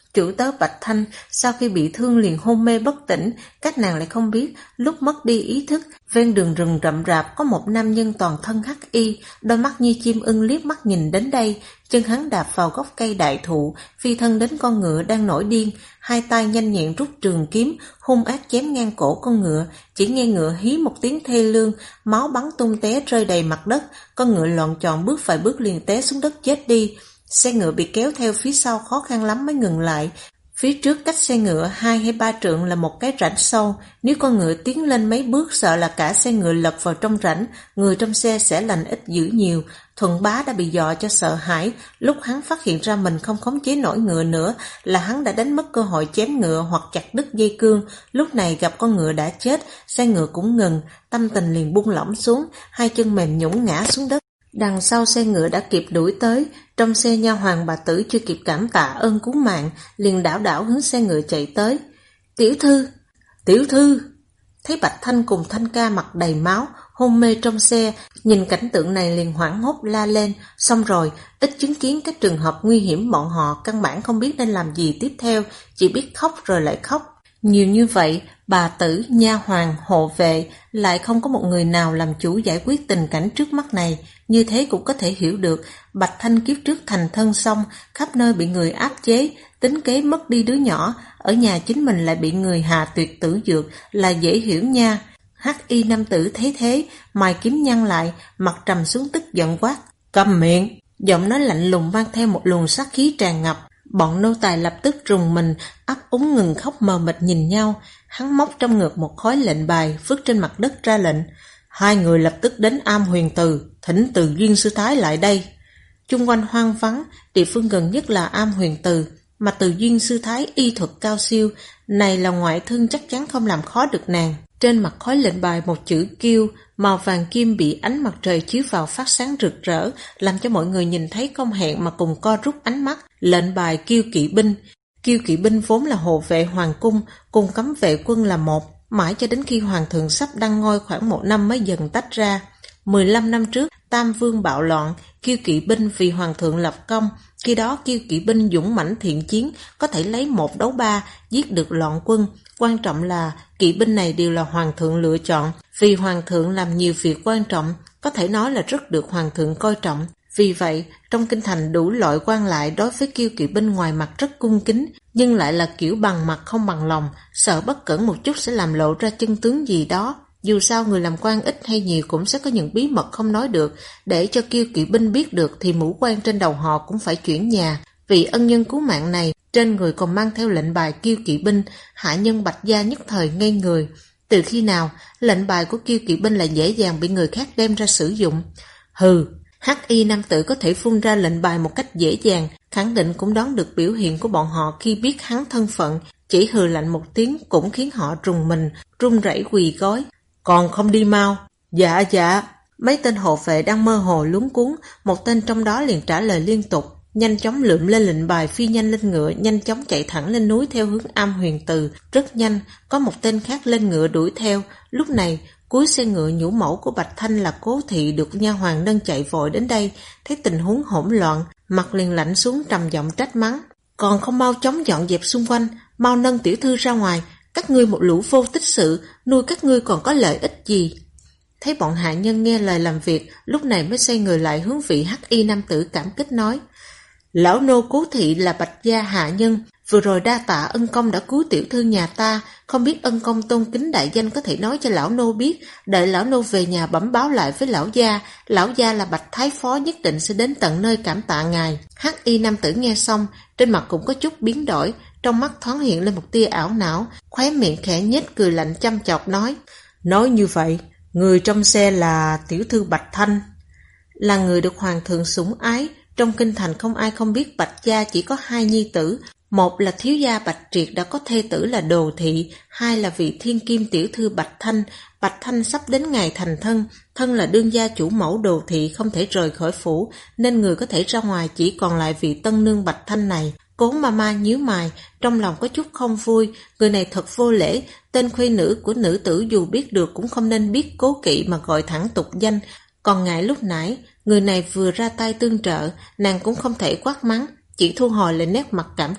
Chủ tớ Bạch Thanh sau khi bị thương liền hôn mê bất tỉnh, các nàng lại không biết, lúc mất đi ý thức, ven đường rừng rậm rạp có một nam nhân toàn thân hắc y, đôi mắt như chim ưng liếc mắt nhìn đến đây, chân hắn đạp vào gốc cây đại thụ, phi thân đến con ngựa đang nổi điên, hai tay nhanh nhẹn rút trường kiếm, hung ác chém ngang cổ con ngựa, chỉ nghe ngựa hí một tiếng thê lương, máu bắn tung té rơi đầy mặt đất, con ngựa loạn trọn bước vài bước liền té xuống đất chết đi. Xe ngựa bị kéo theo phía sau khó khăn lắm mới ngừng lại. Phía trước cách xe ngựa 2 hay 3 trượng là một cái rãnh sâu, nếu con ngựa tiến lên mấy bước sợ là cả xe ngựa lật vào trong rãnh, người trong xe sẽ lành ít dữ nhiều. Thuận Bá đã bị dọa cho sợ hãi, lúc hắn phát hiện ra mình không khống chế nổi ngựa nữa là hắn đã đánh mất cơ hội chém ngựa hoặc chặt đứt dây cương, lúc này gặp con ngựa đã chết, xe ngựa cũng ngừng, tâm tình liền buông lỏng xuống, hai chân mềm nhũn ngã xuống đất. Đằng sau xe ngựa đã kịp đuổi tới, trong xe nha hoàn bà tử chưa kịp cảm tạ ơn cứu mạng, liền đảo đảo hướng xe ngựa chạy tới. Tiểu thư! Tiểu thư! Thấy Bạch Thanh cùng Thanh Ca mặt đầy máu, hôn mê trong xe, nhìn cảnh tượng này liền hoảng hốt la lên, xong rồi, ít chứng kiến các trường hợp nguy hiểm bọn họ căn bản không biết nên làm gì tiếp theo, chỉ biết khóc rồi lại khóc. Nhiều như vậy, bà tử, nha hoàn, hộ vệ, lại không có một người nào làm chủ giải quyết tình cảnh trước mắt này, như thế cũng có thể hiểu được, Bạch Thanh kiếp trước thành thân xong, khắp nơi bị người áp chế, tính kế mất đi đứa nhỏ, ở nhà chính mình lại bị người hạ tuyệt tử dược, là dễ hiểu nha. Hắc y nam tử thấy thế, mày kiếm nhăn lại, mặt trầm xuống tức giận quát, câm miệng, giọng nói lạnh lùng mang theo một luồng sát khí tràn ngập. Bọn nô tài lập tức rùng mình, ấp úng ngừng khóc mờ mịt nhìn nhau. Hắn móc trong ngực một khối lệnh bài, vứt trên mặt đất ra lệnh. Hai người lập tức đến Am Huyền Từ, thỉnh Từ Duyên sư thái lại đây. Chung quanh hoang vắng, địa phương gần nhất là Am Huyền Từ, mà Từ Duyên sư thái y thuật cao siêu, này là ngoại thương chắc chắn không làm khó được nàng. Trên mặt khối lệnh bài một chữ Kiêu, màu vàng kim bị ánh mặt trời chiếu vào phát sáng rực rỡ, làm cho mọi người nhìn thấy không hẹn mà cùng co rút ánh mắt. Lệnh bài Kiêu kỵ binh. Kiêu kỵ binh vốn là hộ vệ hoàng cung, cùng cấm vệ quân là một, mãi cho đến khi hoàng thượng sắp đăng ngôi khoảng 1 năm mới dần tách ra. 15 năm trước, Tam Vương bạo loạn, Kiêu kỵ binh vì hoàng thượng lập công, khi đó Kiêu kỵ binh dũng mãnh thiện chiến, có thể lấy 1 đấu 3, giết được loạn quân. Quan trọng là kỵ binh này đều là hoàng thượng lựa chọn, vì hoàng thượng làm nhiều việc quan trọng, có thể nói là rất được hoàng thượng coi trọng. Vì vậy, trong kinh thành đủ loại quan lại đối với Kiêu kỵ binh ngoài mặt rất cung kính, nhưng lại là kiểu bằng mặt không bằng lòng, sợ bất cẩn một chút sẽ làm lộ ra chân tướng gì đó. Dù sao người làm quan ít hay nhiều cũng sẽ có những bí mật không nói được, để cho Kiêu kỵ binh biết được thì mũ quan trên đầu họ cũng phải chuyển nhà. Vì ân nhân cứu mạng này, trên người còn mang theo lệnh bài Kiêu kỵ binh, hạ nhân Bạch gia nhất thời ngây người. Từ khi nào, lệnh bài của Kiêu kỵ binh lại dễ dàng bị người khác đem ra sử dụng? Hừ, hắc y nam tử có thể phun ra lệnh bài một cách dễ dàng, khẳng định cũng đoán được biểu hiện của bọn họ khi biết hắn thân phận, chỉ hừ lạnh một tiếng cũng khiến họ rùng mình, run rẩy quỳ gối. Còn không đi mau? Dạ dạ. Mấy tên hộ vệ đang mơ hồ luống cuống, một tên trong đó liền trả lời liên tục, nhanh chóng lượm lên lệnh bài, phi nhanh lên ngựa, nhanh chóng chạy thẳng lên núi theo hướng Am Huyền Từ. Rất nhanh, có một tên khác lên ngựa đuổi theo. Lúc này, cuối xe ngựa nhũ mẫu của Bạch Thanh là Cố Thị được nha hoàn nâng chạy vội đến đây, thấy tình huống hỗn loạn, mặt liền lạnh xuống trầm giọng trách mắng. Còn không mau chóng dọn dẹp xung quanh, mau nâng tiểu thư ra ngoài, các ngươi một lũ vô tích sự, nuôi các ngươi còn có lợi ích gì? Thấy bọn hạ nhân nghe lời làm việc, lúc này mới xoay người lại hướng vị hắc y nam tử cảm kích nói. Lão nô Cố Thị là Bạch gia hạ nhân, vừa rồi đa tạ ân công đã cứu tiểu thư nhà ta, không biết ân công tôn kính đại danh có thể nói cho lão nô biết, đợi lão nô về nhà bẩm báo lại với lão gia là Bạch thái phó nhất định sẽ đến tận nơi cảm tạ ngài. Hắc y nam tử nghe xong, trên mặt cũng có chút biến đổi, trong mắt thoáng hiện lên một tia ảo não, khóe miệng khẽ nhếch cười lạnh chăm chọc nói. Nói như vậy, người trong xe là tiểu thư Bạch Thanh, là người được hoàng thượng sủng ái. Trong kinh thành không ai không biết Bạch gia chỉ có 2 nhi tử, một là thiếu gia Bạch Triệt đã có thê tử là Đồ Thị, hai là vị thiên kim tiểu thư Bạch Thanh. Bạch Thanh sắp đến ngày thành thân, thân là đương gia chủ mẫu Đồ Thị không thể rời khỏi phủ, nên người có thể ra ngoài chỉ còn lại vị tân nương Bạch Thanh này. Cố Mama nhíu mày, trong lòng có chút không vui, người này thật vô lễ, tên khuê nữ của nữ tử dù biết được cũng không nên biết Cố Kỵ mà gọi thẳng tục danh. Còn ngại lúc nãy, người này vừa ra tay tương trợ, nàng cũng không thể quát mắng, chỉ thu hồi lại nét mặt cảm kích,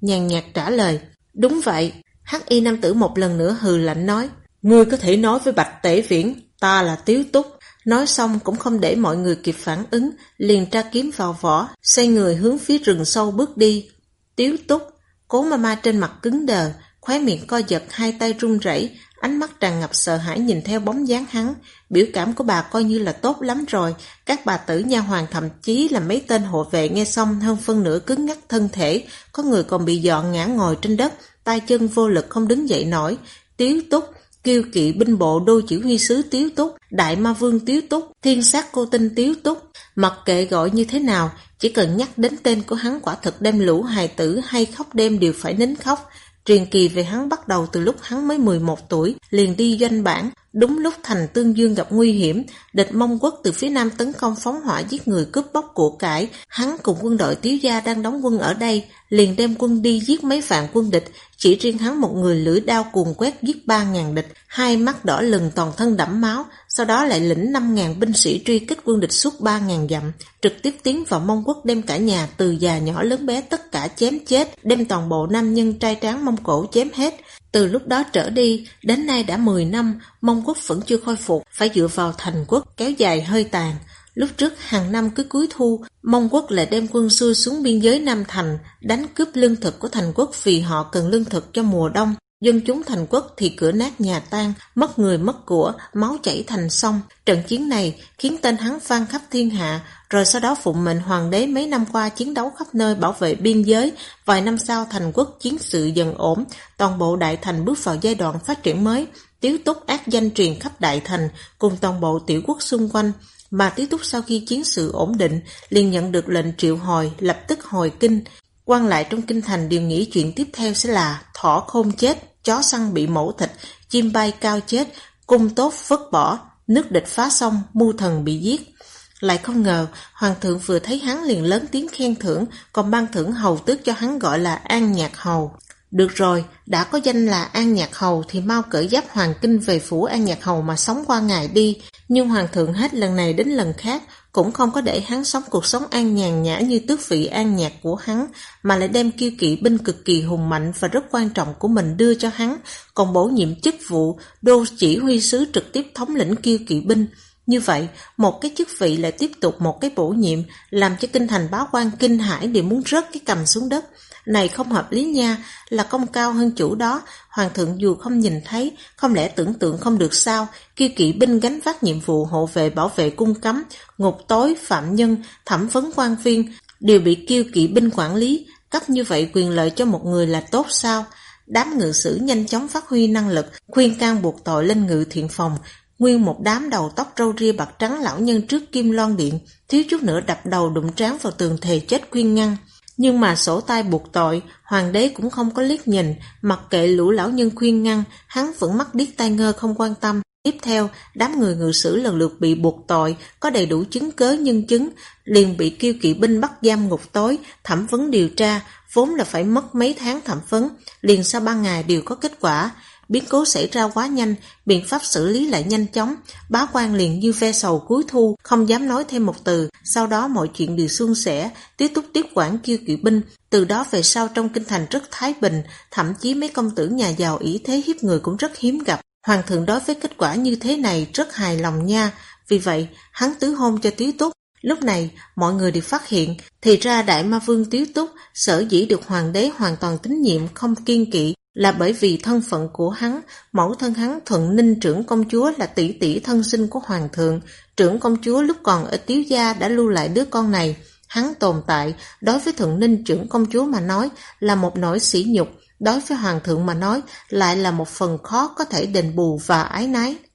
nhàn nhạt trả lời. Đúng vậy. Hắc y nam tử một lần nữa hừ lạnh nói. Ngươi có thể nói với Bạch Tể Viễn, ta là Tiếu Túc. Nói xong cũng không để mọi người kịp phản ứng, liền tra kiếm vào vỏ, xoay người hướng phía rừng sâu bước đi. Tiếu Túc, Cố Mama trên mặt cứng đờ, khóe miệng co giật, hai tay run rẩy, ánh mắt tràn ngập sợ hãi nhìn theo bóng dáng hắn. Biểu cảm của bà coi như là tốt lắm rồi. Các bà tử nha hoàn thậm chí là mấy tên hộ vệ nghe xong hơn phân nửa cứng ngắc thân thể, có người còn bị dọn ngã ngồi trên đất, tay chân vô lực không đứng dậy nổi. Tiếu Túc, Kiêu Kỵ binh bộ đô chỉ huy sứ Tiếu Túc, Đại Ma Vương Tiếu Túc, Thiên sát cô tinh Tiếu Túc. Mặc kệ gọi như thế nào, chỉ cần nhắc đến tên của hắn quả thực đem lũ hài tử hay khóc đêm đều phải nín khóc. Truyền kỳ về hắn bắt đầu từ lúc hắn mới 11 tuổi, liền đi doanh bản. Đúng lúc thành Tương Dương gặp nguy hiểm, địch Mông Quốc từ phía nam tấn công phóng hỏa giết người cướp bóc của cải. Hắn cùng quân đội Tiếu gia đang đóng quân ở đây, liền đem quân đi giết mấy vạn quân địch. Chỉ riêng hắn một người lưỡi đao cuồng quét giết 3.000 địch, hai mắt đỏ lừng toàn thân đẫm máu. Sau đó lại lĩnh 5.000 binh sĩ truy kích quân địch suốt 3.000 dặm, trực tiếp tiến vào Mông Quốc đem cả nhà từ già nhỏ lớn bé tất cả chém chết, đem toàn bộ nam nhân trai tráng Mông Cổ chém hết. Từ lúc đó trở đi, đến nay đã 10 năm, Mông Quốc vẫn chưa khôi phục, phải dựa vào thành quốc kéo dài hơi tàn. Lúc trước hàng năm cứ cuối thu, Mông Quốc lại đem quân xuôi xuống biên giới Nam Thành, đánh cướp lương thực của thành quốc vì họ cần lương thực cho mùa đông. Dân chúng thành quốc thì cửa nát nhà tan, mất người mất của, máu chảy thành sông. Trận chiến này khiến tên hắn vang khắp thiên hạ, rồi sau đó phụng mệnh hoàng đế mấy năm qua chiến đấu khắp nơi bảo vệ biên giới. Vài năm sau thành quốc chiến sự dần ổn, toàn bộ đại thành bước vào giai đoạn phát triển mới. Tiếu Túc ác danh truyền khắp đại thành cùng toàn bộ tiểu quốc xung quanh. Mà Tiếu Túc sau khi chiến sự ổn định liền nhận được lệnh triệu hồi, lập tức hồi kinh. Quan lại trong kinh thành đều nghĩ chuyện tiếp theo sẽ là thỏ khôn chết, chó săn bị mổ thịt, chim bay cao chết, cung tốt vứt bỏ, nước địch phá xong, mưu thần bị giết. Lại không ngờ, hoàng thượng vừa thấy hắn liền lớn tiếng khen thưởng, còn ban thưởng hầu tước cho hắn gọi là An Nhạc Hầu. Được rồi, đã có danh là An Nhạc Hầu thì mau cởi giáp hoàng kinh về phủ An Nhạc Hầu mà sống qua ngày đi. Nhưng hoàng thượng hết lần này đến lần khác cũng không có để hắn sống cuộc sống an nhàn nhã như tước vị An Nhạc của hắn, mà lại đem Kiêu Kỵ binh cực kỳ hùng mạnh và rất quan trọng của mình đưa cho hắn, còn bổ nhiệm chức vụ đô chỉ huy sứ trực tiếp thống lĩnh Kiêu Kỵ binh. Như vậy, một cái chức vị lại tiếp tục một cái bổ nhiệm, làm cho kinh thành bá quan kinh hãi đều muốn rớt cái cằm xuống đất. Này không hợp lý nha, là công cao hơn chủ đó, hoàng thượng dù không nhìn thấy, không lẽ tưởng tượng không được sao? Kiêu Kỵ binh gánh vác nhiệm vụ hộ vệ bảo vệ cung cấm, ngục tối, phạm nhân, thẩm vấn quan viên, đều bị Kiêu Kỵ binh quản lý, cấp như vậy quyền lợi cho một người là tốt sao? Đám ngự sử nhanh chóng phát huy năng lực, khuyên can buộc tội lên ngự thiện phòng. Nguyên một đám đầu tóc râu ria bạc trắng lão nhân trước Kim Loan Điện, thiếu chút nữa đập đầu đụng trán vào tường thề chết khuyên ngăn. Nhưng mà sổ tay buộc tội, hoàng đế cũng không có liếc nhìn, mặc kệ lũ lão nhân khuyên ngăn, hắn vẫn mắt điếc tai ngơ không quan tâm. Tiếp theo, đám người ngự sử lần lượt bị buộc tội, có đầy đủ chứng cớ nhân chứng, liền bị Kiêu Kỵ binh bắt giam ngục tối, thẩm vấn điều tra, vốn là phải mất mấy tháng thẩm vấn, liền sau 3 ngày đều có kết quả. Biến cố xảy ra quá nhanh, biện pháp xử lý lại nhanh chóng, bá quan liền như ve sầu cuối thu, không dám nói thêm một từ. Sau đó mọi chuyện đều suôn sẻ, Tiếu Túc tiếp quản Kiêu Kỵ binh. Từ đó về sau trong kinh thành rất thái bình, thậm chí mấy công tử nhà giàu ỷ thế hiếp người cũng rất hiếm gặp. Hoàng thượng đối với kết quả như thế này rất hài lòng nha, vì vậy hắn tứ hôn cho Tiếu Túc. Lúc này mọi người đều phát hiện, thì ra Đại Ma Vương Tiếu Túc sở dĩ được hoàng đế hoàn toàn tín nhiệm không kiêng kỵ, là bởi vì thân phận của hắn. Mẫu thân hắn Thuận Ninh trưởng công chúa là tỷ tỷ thân sinh của hoàng thượng. Trưởng công chúa lúc còn ở Tiếu gia đã lưu lại đứa con này. Hắn tồn tại đối với Thuận Ninh trưởng công chúa mà nói là một nỗi sỉ nhục, đối với hoàng thượng mà nói lại là một phần khó có thể đền bù và ái nái.